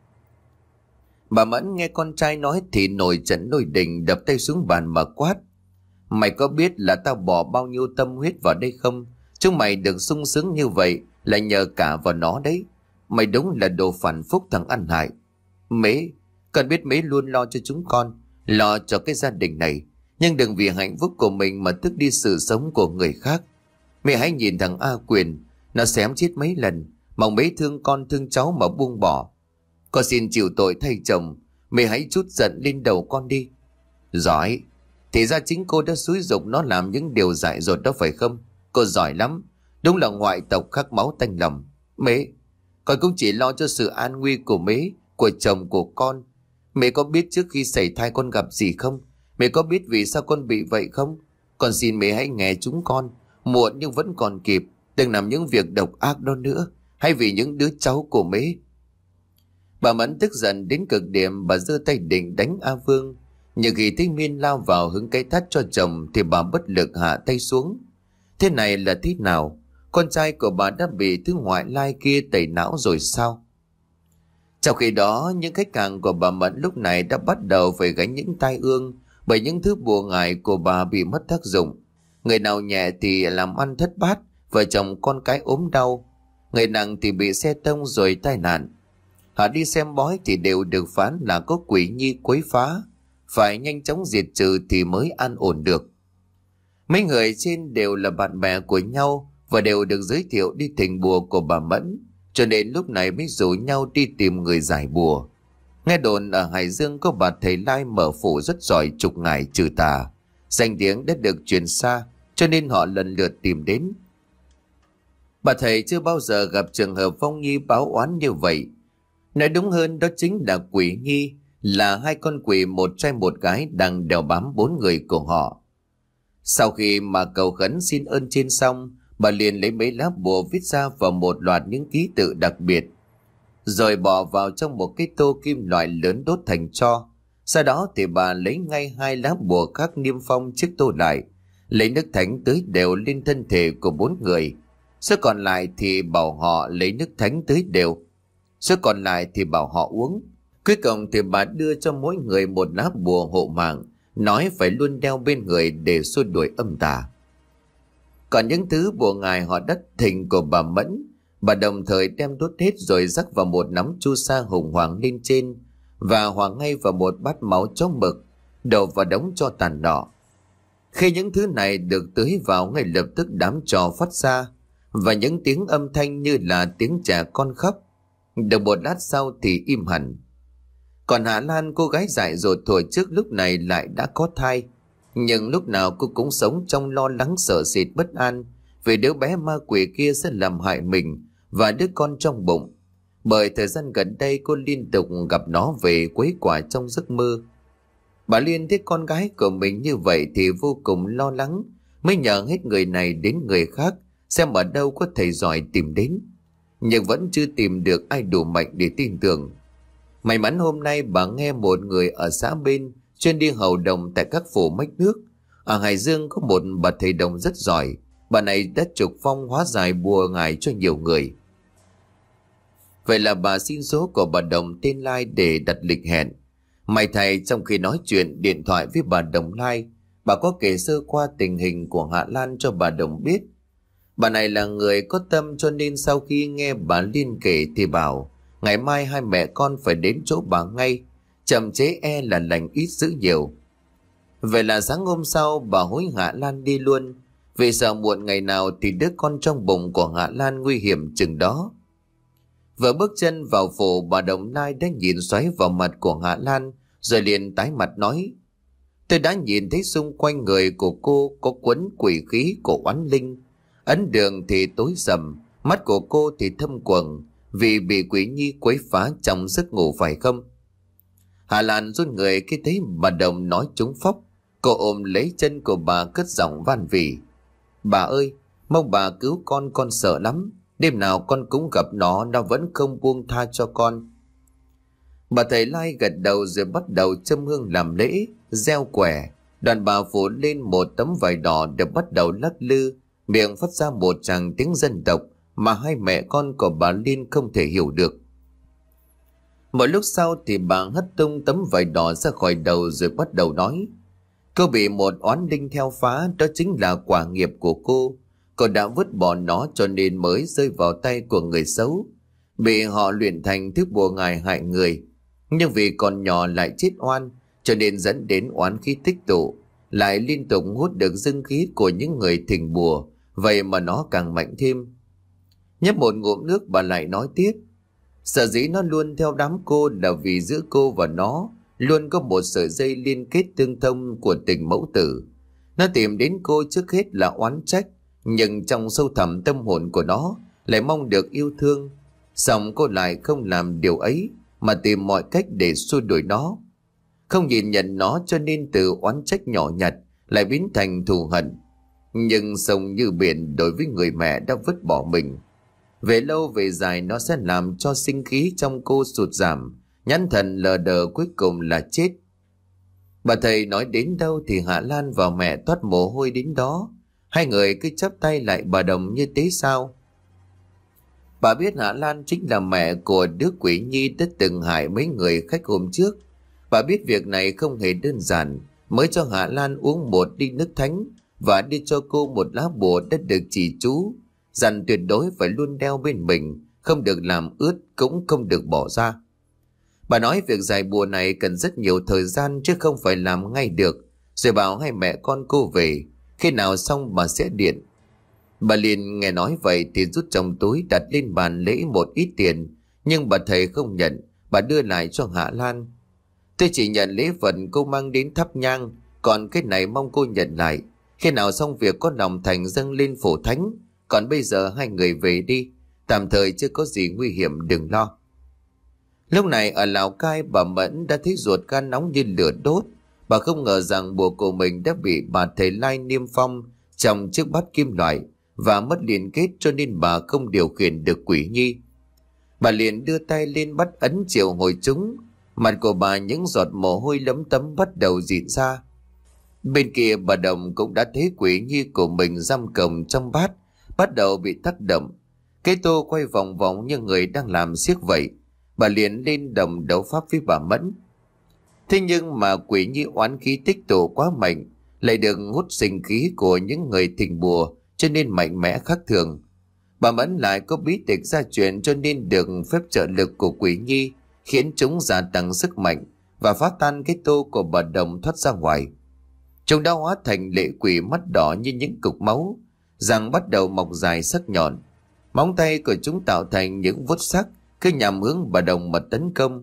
A: Bà Mẫn nghe con trai nói thì nổi trận lôi đình, đập tay xuống bàn mà quát: "Mày có biết là tao bỏ bao nhiêu tâm huyết vào đây không? Chúng mày được sung sướng như vậy là nhờ cả vào nó đấy. Mày đúng là đồ phản phúc thằng ăn hại. Mế, con biết Mế luôn lo cho chúng con, lo cho cái gia đình này, nhưng đừng vì hạnh phúc của mình mà tước đi sự sống của người khác. Mẹ hãy nhìn thằng A Quyền, nó xém chết mấy lần, mong Mế thương con thương cháu mà buông bỏ. Con xin chịu tội thay chồng, mẹ hãy trút giận lên đầu con đi." "Giỏi, thì ra chính cô đã xúi giục nó làm những điều dại dột đó phải không? Cô giỏi lắm, đúng là ngoại tộc khắc máu tanh lòng. Mế, con cũng chỉ lo cho sự an nguy của Mế, của chồng của con. Mẹ có biết trước khi sảy thai con gặp gì không? Mẹ có biết vì sao con bị vậy không? Con xin mẹ hãy nghe chúng con, muộn nhưng vẫn còn kịp, đừng làm những việc độc ác đó nữa, hay vì những đứa cháu của Mế." Bà Mẫn tức giận đến cực điểm, bà giơ tay định đánh A Vương, nhưng khi thấy Miên lao vào hứng cái tát cho chồng thì bà bất lực hạ tay xuống. Thế này là thế nào? Con trai của bà đã bị thứ ngoại lai kia tẩy não rồi sao? Trong khi đó, những khách hàng của bà Mẫn lúc này đã bắt đầu phải gánh những tai ương bởi những thứ bùa ngải của bà bị mất tác dụng. Người nào nhẹ thì làm ăn thất bát, vợ chồng con cái ốm đau. Người nặng thì bị xe tông rồi tai nạn. Họ đi xem bói thì đều được phán là có quỷ nhi quấy phá, phải nhanh chóng diệt trừ thì mới an ổn được. Mấy người trên đều là bạn bè của nhau và đều được giới thiệu đi thỉnh bùa của bà Mẫn, cho nên lúc này mới rủ nhau đi tìm người giải bùa. Nghe đồn ở Hải Dương có bà thầy Lai mở phủ rất giỏi trục ngải trừ tà, danh tiếng đã được truyền xa, cho nên họ lần lượt tìm đến. Bà thầy chưa bao giờ gặp trường hợp vong nhi báo oán như vậy. Nói đúng hơn đó chính là quỷ nhi, là hai con quỷ một trai một gái đang đeo bám 4 người của họ. Sau khi mà cầu khấn xin ơn trên xong, bà liền lấy mấy lá bùa viết ra vào một loạt những ký tự đặc biệt, rồi bỏ vào trong một cái tô kim loại lớn đốt thành tro. Sau đó thì bà lấy ngay 2 lá bùa khác niêm phong chiếc tô lại, lấy nước thánh tưới đều lên thân thể của 4 người. Số còn lại thì bảo họ lấy nước thánh tưới đều, số còn lại thì bảo họ uống. Cuối cùng thì bà đưa cho mỗi người một lá bùa hộ mạng, nói phải luôn đeo bên người để xua đuổi âm tà. Còn những thứ bùa ngài họ đất thình của bà Mẫn, bà đồng thời đem đốt hết rồi rắc vào một nắm chu sa hùng hoàng lên trên và hòa ngay vào một bát máu chó mực, đổ vào đống tro tàn đỏ. Khi những thứ này được tưới vào, ngay lập tức đám tro phát ra và những tiếng âm thanh như là tiếng trẻ con khóc. Được một lát sau thì im hẳn. Còn Hạ Lan, cô gái dại dột thuở trước, lúc này lại đã có thai, nhưng lúc nào cô cũng sống trong lo lắng sợ sệt bất an vì đứa bé ma quỷ kia sẽ làm hại mình và đứa con trong bụng. Bởi thời gian gần đây cô liên tục gặp nó về quấy quả trong giấc mơ. Bà Liên thấy con gái của mình như vậy thì vô cùng lo lắng, mới nhờ hết người này đến người khác xem ở đâu có thầy giỏi tìm đến, nhưng vẫn chưa tìm được ai đủ mạnh để tin tưởng. May mắn hôm nay bà nghe một người ở xã bên chuyên đi hầu đồng tại các phủ mách nước. Ở Hải Dương có một bà thầy đồng rất giỏi, bà này đã trục phong hóa giải bùa ngải cho nhiều người. Vậy là bà xin số của bà đồng tên Lai để đặt lịch hẹn. May thầy trong khi nói chuyện điện thoại với bà đồng Lai, bà có kể sơ qua tình hình của Hạ Lan cho bà đồng biết. Bà này là người có tâm, cho nên sau khi nghe bà Liên kể thì bảo ngày mai hai mẹ con phải đến chỗ bà ngay, chậm chế e là lành ít dữ nhiều. Vậy là sáng hôm sau bà hối Hạ Lan đi luôn, vì sợ muộn ngày nào thì đứa con trong bụng của Hạ Lan nguy hiểm chừng đó. Vừa bước chân vào phủ, bà đồng Lai đã nhìn xoáy vào mặt của Hạ Lan rồi liền tái mặt nói: Tôi đã nhìn thấy xung quanh người của cô có quấn quỷ khí của oán linh. Ấn đường thì tối sầm, mắt của cô thì thâm quầng vì bị quỷ nhi quấy phá trong giấc ngủ phải không? Hà Lan run người khi thấy bà Đồng nói trúng phóc. Cô ôm lấy chân của bà cất giọng van vỉ: "Bà ơi, mong bà cứu con sợ lắm. Đêm nào con cũng gặp nó vẫn không buông tha cho con." Bà thầy Lai gật đầu rồi bắt đầu châm hương làm lễ, gieo quẻ. Đoàn bà phủ lên một tấm vải đỏ để bắt đầu lắc lư, miệng phát ra một tràng tiếng dân tộc mà hai mẹ con của bà Liên không thể hiểu được. Một lúc sau thì bà hất tung tấm vải đỏ ra khỏi đầu rồi bắt đầu nói: "Cô bị một oán linh theo phá, đó chính là quả nghiệp của cô. Cô đã vứt bỏ nó cho nên mới rơi vào tay của người xấu, bị họ luyện thành thứ bùa ngài hại người. Nhưng vì còn nhỏ lại chết oan, cho nên dẫn đến oán khí tích tụ, lại liên tục hút được dương khí của những người thỉnh bùa, vậy mà nó càng mạnh thêm." Nhấp một ngụm nước, bà lại nói tiếp: "Sở dĩ nó luôn theo đám cô là vì giữa cô và nó luôn có một sợi dây liên kết tương thông của tình mẫu tử. Nó tìm đến cô trước hết là oán trách, nhưng trong sâu thẳm tâm hồn của nó lại mong được yêu thương. Song cô lại không làm điều ấy mà tìm mọi cách để xua đuổi nó. Không nhìn nhận nó cho nên từ oán trách nhỏ nhặt lại biến thành thù hận. Nhưng sông như biển đối với người mẹ đã vứt bỏ mình. Về lâu về dài nó sẽ làm cho sinh khí trong cô sụt giảm, nhãn thần lờ đờ, cuối cùng là chết." Bà thầy nói đến đâu thì Hạ Lan và mẹ toát mồ hôi đến đó. Hai người cứ chắp tay lại bà Đồng như thế sao. Bà biết Hạ Lan chính là mẹ của đứa quỷ nhi đã từng hại mấy người khách hôm trước. Bà biết việc này không hề đơn giản, mới cho Hạ Lan uống một ly nước thánh và đưa cho cô một lá bùa đã được chỉ chú, dặn tuyệt đối phải luôn đeo bên mình, không được làm ướt cũng không được bỏ ra. Bà nói việc giải bùa này cần rất nhiều thời gian chứ không phải làm ngay được, rồi bảo hai mẹ con cô về, khi nào xong bà sẽ điện. Bà liền nghe nói vậy thì rút trong túi đặt lên bàn lễ một ít tiền, nhưng bà thầy không nhận, bà đưa lại cho Hạ Lan. "Tôi chỉ nhận lễ vật cô mang đến thắp nhang, còn cái này mong cô nhận lại. Khi nào xong việc có lòng thành dâng lên phổ thánh, còn bây giờ hai người về đi, tạm thời chưa có gì nguy hiểm, đừng lo." Lúc này ở Lào Cai, bà Mẫn đã thấy ruột gan nóng như lửa đốt. Bà không ngờ rằng bùa của mình đã bị bà thầy Lai niêm phong trong chiếc bát kim loại và mất liên kết, cho nên bà không điều khiển được quỷ nhi. Bà liền đưa tay lên bắt ấn triệu hồi chúng. Mặt của bà những giọt mồ hôi lấm tấm bắt đầu rịn ra. Bên kia bà Đồng cũng đã thấy quỷ nhi của mình giam cầm trong bát bắt đầu bị tác động. Cái tô quay vòng vòng như người đang làm xiếc vậy. Bà liền lên đồng đấu pháp với bà Mẫn. Thế nhưng mà quỷ nhi oán khí tích tụ quá mạnh, lại được hút sinh khí của những người thỉnh bùa, cho nên mạnh mẽ khác thường. Bà Mẫn lại có bí tịch gia truyền, cho nên được phép trợ lực của quỷ nhi khiến chúng gia tăng sức mạnh và phá tan cái tô của bà Đồng thoát ra ngoài. Chúng đã hóa thành lệ quỷ mắt đỏ như những cục máu, răng bắt đầu mọc dài sắc nhọn. Móng tay của chúng tạo thành những vuốt sắc cứ nhằm hướng bà Đồng mà tấn công.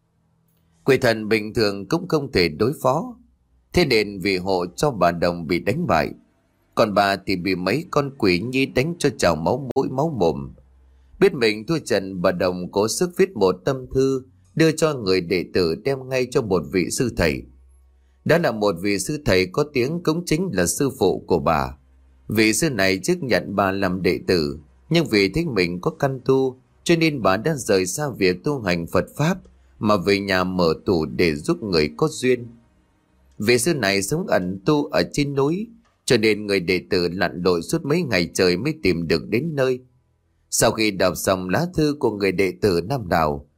A: Quỷ thần bình thường cũng không thể đối phó, thế nên vì hộ cho bà Đồng bị đánh bại, còn bà thì bị mấy con quỷ nhi đánh cho trào máu mũi máu mồm. Biết mình thua trận, bà Đồng cố sức viết một tâm thư đưa cho người đệ tử, đem ngay cho một vị sư thầy. Đó là một vị sư thầy có tiếng, cũng chính là sư phụ của bà. Vị sư này trước nhận bà làm đệ tử, nhưng vì thấy mình có căn tu, cho nên bà đã rời xa việc tu hành Phật Pháp mà về nhà mở tủ để giúp người có duyên. Vị sư này sống ẩn tu ở trên núi, cho nên người đệ tử lặn lội suốt mấy ngày trời mới tìm được đến nơi. Sau khi đọc xong lá thư của người đệ tử Nam Đào,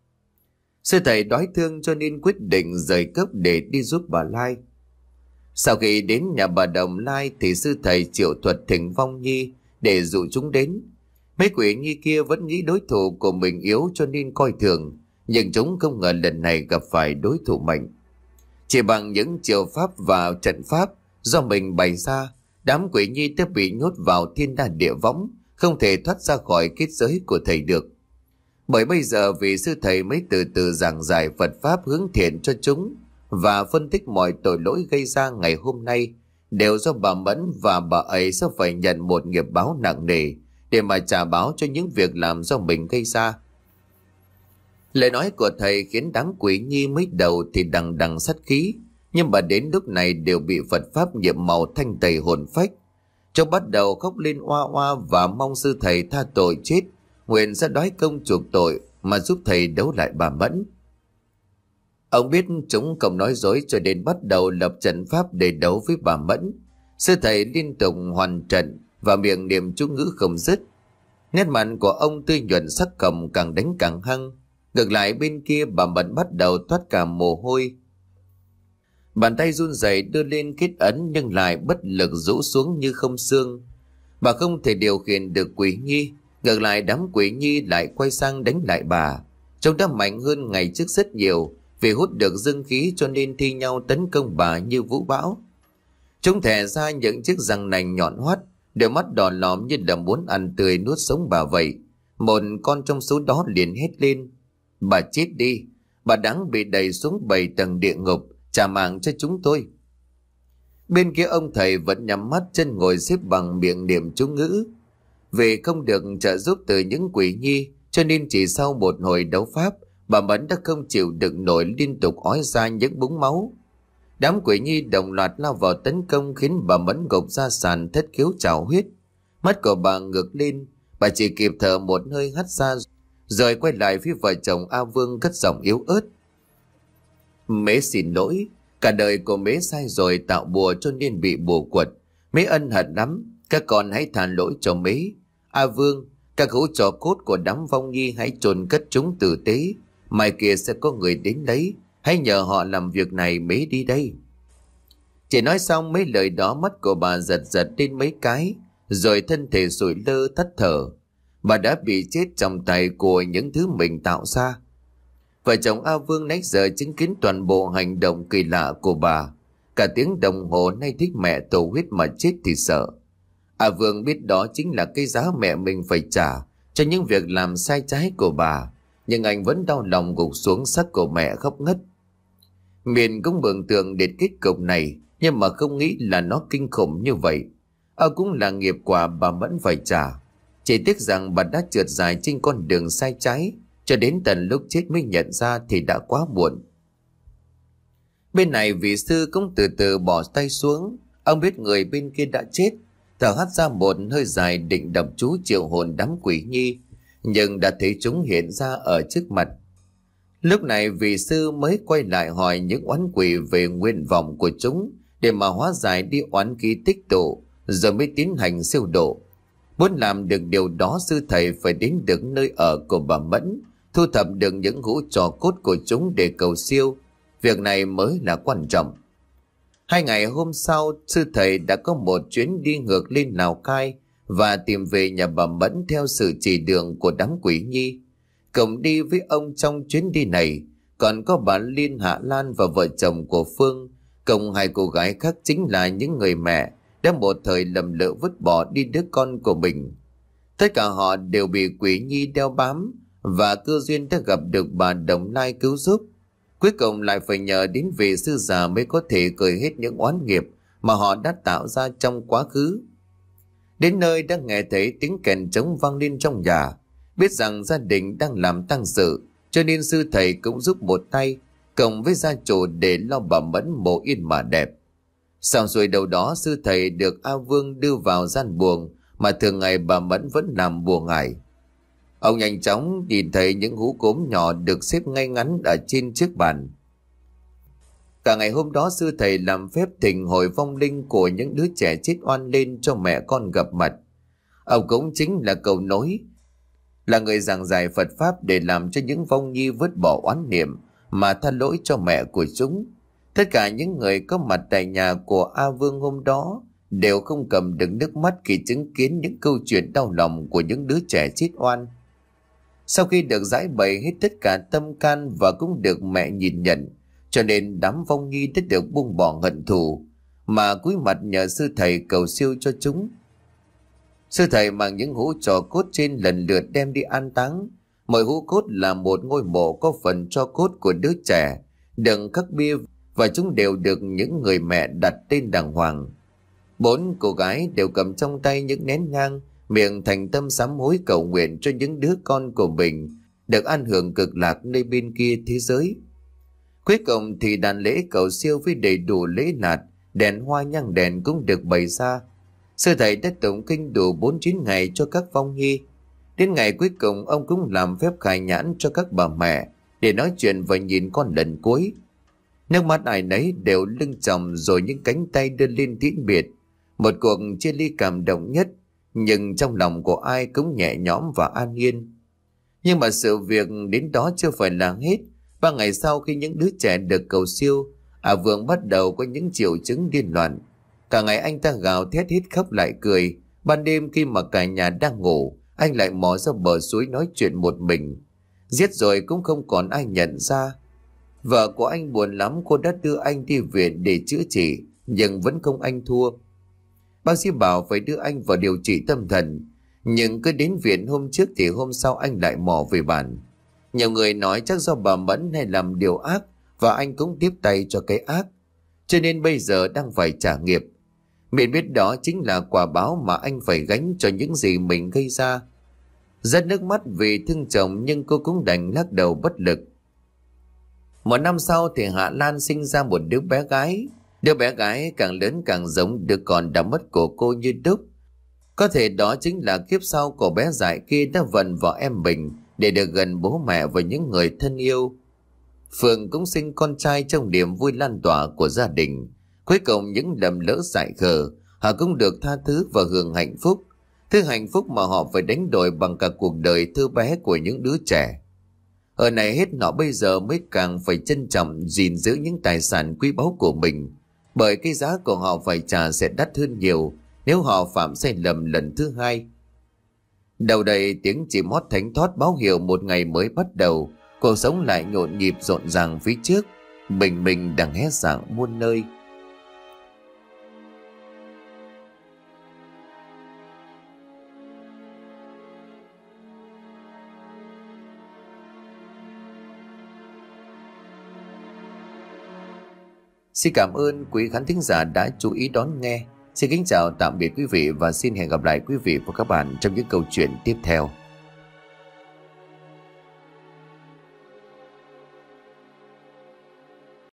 A: sư thầy đói thương cho nên quyết định rời cốc để đi giúp bà Lai. Sau khi đến nhà bà Đồng Lai thì sư thầy triệu thuật thỉnh vong nhi để dụ chúng đến. Mấy quỷ nhi kia vẫn nghĩ đối thủ của mình yếu cho nên coi thường, nhưng chúng không ngờ lần này gặp phải đối thủ mạnh. Chỉ bằng những chiêu pháp và trận pháp do mình bày ra, đám quỷ nhi đã bị nhốt vào thiên đàng địa võng, không thể thoát ra khỏi kết giới của thầy được. Bởi bây giờ vị sư thầy mới từ từ giảng giải Phật Pháp hướng thiện cho chúng, và phân tích mọi tội lỗi gây ra ngày hôm nay đều do bà Mẫn, và bà ấy sẽ phải nhận một nghiệp báo nặng nề để mà trả báo cho những việc làm do mình gây ra. Lời nói của thầy khiến đám quỷ nhi mới đầu thì đằng đằng sát khí, nhưng mà đến lúc này đều bị Phật pháp nhiệm màu thanh tẩy hồn phách. Châu bắt đầu khóc lên oa oa và mong sư thầy tha tội chết, nguyện sẽ đói công chuộc tội mà giúp thầy đấu lại bà Mẫn. Ông biết chúng không nói dối cho nên bắt đầu lập trận pháp để đấu với bà Mẫn. Sư thầy liên tục hoàn trận và miệng niệm chú ngữ không dứt. Nét mặt của ông tươi nhuận sắc cầm, càng đánh càng hăng. Ngược lại bên kia bà Mẫn bắt đầu toát cả mồ hôi. Bàn tay run rẩy đưa lên kết ấn nhưng lại bất lực rũ xuống như không xương. Bà không thể điều khiển được quỷ nhi. Ngược lại đám quỷ nhi lại quay sang đánh lại bà. Trông đã mạnh hơn ngày trước rất nhiều, vì hút được dương khí cho nên thi nhau tấn công bà như vũ bão. Chúng thè ra những chiếc răng nành nhọn hoắt, đôi mắt đỏ lòm như là muốn ăn tươi nuốt sống bà vậy. Một con trong số đó liền hét lên: bà chết đi, bà đáng bị đẩy xuống 7 tầng địa ngục, trả mạng cho chúng tôi. Bên kia ông thầy vẫn nhắm mắt chân ngồi xếp bằng miệng niệm chú ngữ. Vì không được trợ giúp từ những quỷ nhi cho nên chỉ sau một hồi đấu pháp, bà Mẫn đã không chịu đựng nổi, liên tục ói ra những búng máu. Đám quỷ nhi đồng loạt lao vào tấn công khiến bà Mẫn gục ra sàn thất khiếu trào huyết. Mắt của bà ngược lên, bà chỉ kịp thở một hơi hắt ra rồi quay lại phía vợ chồng A Vương cất giọng yếu ớt: mế xin lỗi, cả đời của mế sai rồi tạo bùa cho nên bị bùa quật. Mế ân hận lắm, các con hãy tha lỗi cho mế. A Vương, các hũ trò cốt của đám vong nhi hãy chôn cất chúng tử tế, mai kia sẽ có người đến lấy, hãy nhờ họ làm việc này mế đi đây. Chỉ nói xong mấy lời đó, mắt của bà giật giật lên mấy cái, rồi thân thể sụi lơ thất thở. Bà đã bị chết trong tay của những thứ mình tạo ra. Vợ chồng A Vương nãy giờ chứng kiến toàn bộ hành động kỳ lạ của bà. Cả tiếng đồng hồ nay thích mẹ tổ huyết mà chết thì sợ. A Vương biết đó chính là cái giá mẹ mình phải trả cho những việc làm sai trái của bà, nhưng anh vẫn đau lòng gục xuống xác của mẹ khóc ngất. Miền cũng mường tượng đến kết cục này, nhưng mà không nghĩ là nó kinh khủng như vậy. Cũng là nghiệp quả bà Mẫn phải trả. Chỉ tiếc rằng bà đã trượt dài trên con đường sai trái, cho đến tận lúc chết mới nhận ra thì đã quá muộn. Bên này vị sư cũng từ từ bỏ tay xuống. Ông biết người bên kia đã chết, thở hắt ra một hơi dài định đọc chú triệu hồn đám quỷ nhi, nhưng đã thấy chúng hiện ra ở trước mặt. Lúc này vị sư mới quay lại hỏi những oán quỷ về nguyện vọng của chúng để mà hóa giải đi oán khí tích tụ, rồi mới tiến hành siêu độ. Muốn làm được điều đó, sư thầy phải đến được nơi ở của bà Mẫn, thu thập được những hũ trò cốt của chúng để cầu siêu. Việc này mới là quan trọng. 2 ngày hôm sau, sư thầy đã có một chuyến đi ngược lên Lào Cai và tìm về nhà bà Mẫn theo sự chỉ đường của đám quỷ nhi. Cùng đi với ông trong chuyến đi này còn có bà Liên Hạ Lan và vợ chồng của Phương, cùng 2 cô gái khác, chính là những người mẹ đã một thời lầm lỡ vứt bỏ đi đứa con của mình. Tất cả họ đều bị quỷ nhi đeo bám và cơ duyên đã gặp được bà Đồng Lai cứu giúp. Cuối cùng lại phải nhờ đến vị sư già mới có thể cởi hết những oán nghiệp mà họ đã tạo ra trong quá khứ. Đến nơi đã nghe thấy tiếng kèn trống vang lên trong nhà. Biết rằng gia đình đang làm tang sự, cho nên sư thầy cũng giúp một tay cộng với gia chủ để lo bà Mẫn mộ yên mà đẹp. Xong rồi đầu đó, sư thầy được A Vương đưa vào gian buồng mà thường ngày bà Mẫn vẫn làm bùa ngải. Ông nhanh chóng nhìn thấy những hũ cốm nhỏ được xếp ngay ngắn ở trên chiếc bàn. Cả ngày hôm đó, sư thầy làm phép thỉnh hồi vong linh của những đứa trẻ chết oan lên cho mẹ con gặp mặt. Ông cũng chính là cầu nối, là người giảng giải Phật pháp để làm cho những vong nhi vứt bỏ oán niệm mà tha lỗi cho mẹ của chúng. Tất cả những người có mặt tại nhà của A Vương hôm đó đều không cầm được nước mắt khi chứng kiến những câu chuyện đau lòng của những đứa trẻ chết oan. Sau khi được giải bày hết tất cả tâm can và cũng được mẹ nhìn nhận, cho nên đám vong nhi đã được buông bỏ hận thù mà cúi mặt nhờ sư thầy cầu siêu cho chúng. Sư thầy mang những hũ tro cốt trên lần lượt đem đi an táng. Mỗi hũ cốt là một ngôi mộ có phần tro cốt của đứa trẻ, đựng khắc bia và chúng đều được những người mẹ đặt tên đàng hoàng. 4 cô gái đều cầm trong tay những nén nhang, miệng thành tâm sám hối cầu nguyện cho những đứa con của mình được an hưởng cực lạc nơi bên kia thế giới. Cuối cùng thì đàn lễ cầu siêu với đầy đủ lễ lạt, đèn hoa nhang đèn cũng được bày ra. Sư thầy đã tụng kinh đủ 49 ngày cho các vong nhi. Đến ngày cuối cùng ông cũng làm phép khai nhãn cho các bà mẹ để nói chuyện và nhìn con lần cuối. Nước mắt ai nấy đều lưng chồng, rồi những cánh tay đưa lên tiễn biệt. Một cuộc chia ly cảm động nhất, nhưng trong lòng của ai cũng nhẹ nhõm và an yên. Nhưng mà sự việc đến đó chưa phải là hết. 3 ngày sau, khi những đứa trẻ được cầu siêu, Vượng bắt đầu có những triệu chứng điên loạn. Cả ngày anh ta gào thét hít khóc lại cười. Ban đêm khi mà cả nhà đang ngủ, anh lại mò ra bờ suối nói chuyện một mình. Giết rồi cũng không còn ai nhận ra. Vợ của anh buồn lắm, cô đã đưa anh đi viện để chữa trị, nhưng vẫn không anh thua. Bác sĩ bảo phải đưa anh vào điều trị tâm thần, nhưng cứ đến viện hôm trước thì hôm sau anh lại mò về bản. Nhiều người nói chắc do bà Mẫn hay làm điều ác, và anh cũng tiếp tay cho cái ác, cho nên bây giờ đang phải trả nghiệp. Miễn biết đó chính là quả báo mà anh phải gánh cho những gì mình gây ra. Rất nước mắt vì thương chồng, nhưng cô cũng đành lắc đầu bất lực. 1 năm sau thì Hạ Lan sinh ra một đứa bé gái. Đứa bé gái càng lớn càng giống đứa con đã mất của cô như đúc. Có thể đó chính là kiếp sau của bé dại kia đã vận vào em mình để được gần bố mẹ và những người thân yêu. Phương cũng sinh con trai trong niềm vui lan tỏa của gia đình. Cuối cùng những lầm lỡ dại khờ, họ cũng được tha thứ và hưởng hạnh phúc. Thứ hạnh phúc mà họ phải đánh đổi bằng cả cuộc đời thơ bé của những đứa trẻ. Ở này hết họ bây giờ mới càng phải trân trọng gìn giữ những tài sản quý báu của mình, bởi cái giá của họ phải trả sẽ đắt hơn nhiều nếu họ phạm sai lầm lần thứ hai. Đầu đây tiếng chim hót thánh thót báo hiệu một ngày mới bắt đầu. Cuộc sống lại nhộn nhịp rộn ràng phía trước, bình minh đang hé sáng muôn nơi. Xin cảm ơn quý khán thính giả đã chú ý đón nghe. Xin kính chào tạm biệt quý vị và xin hẹn gặp lại quý vị và các bạn trong những câu chuyện tiếp theo.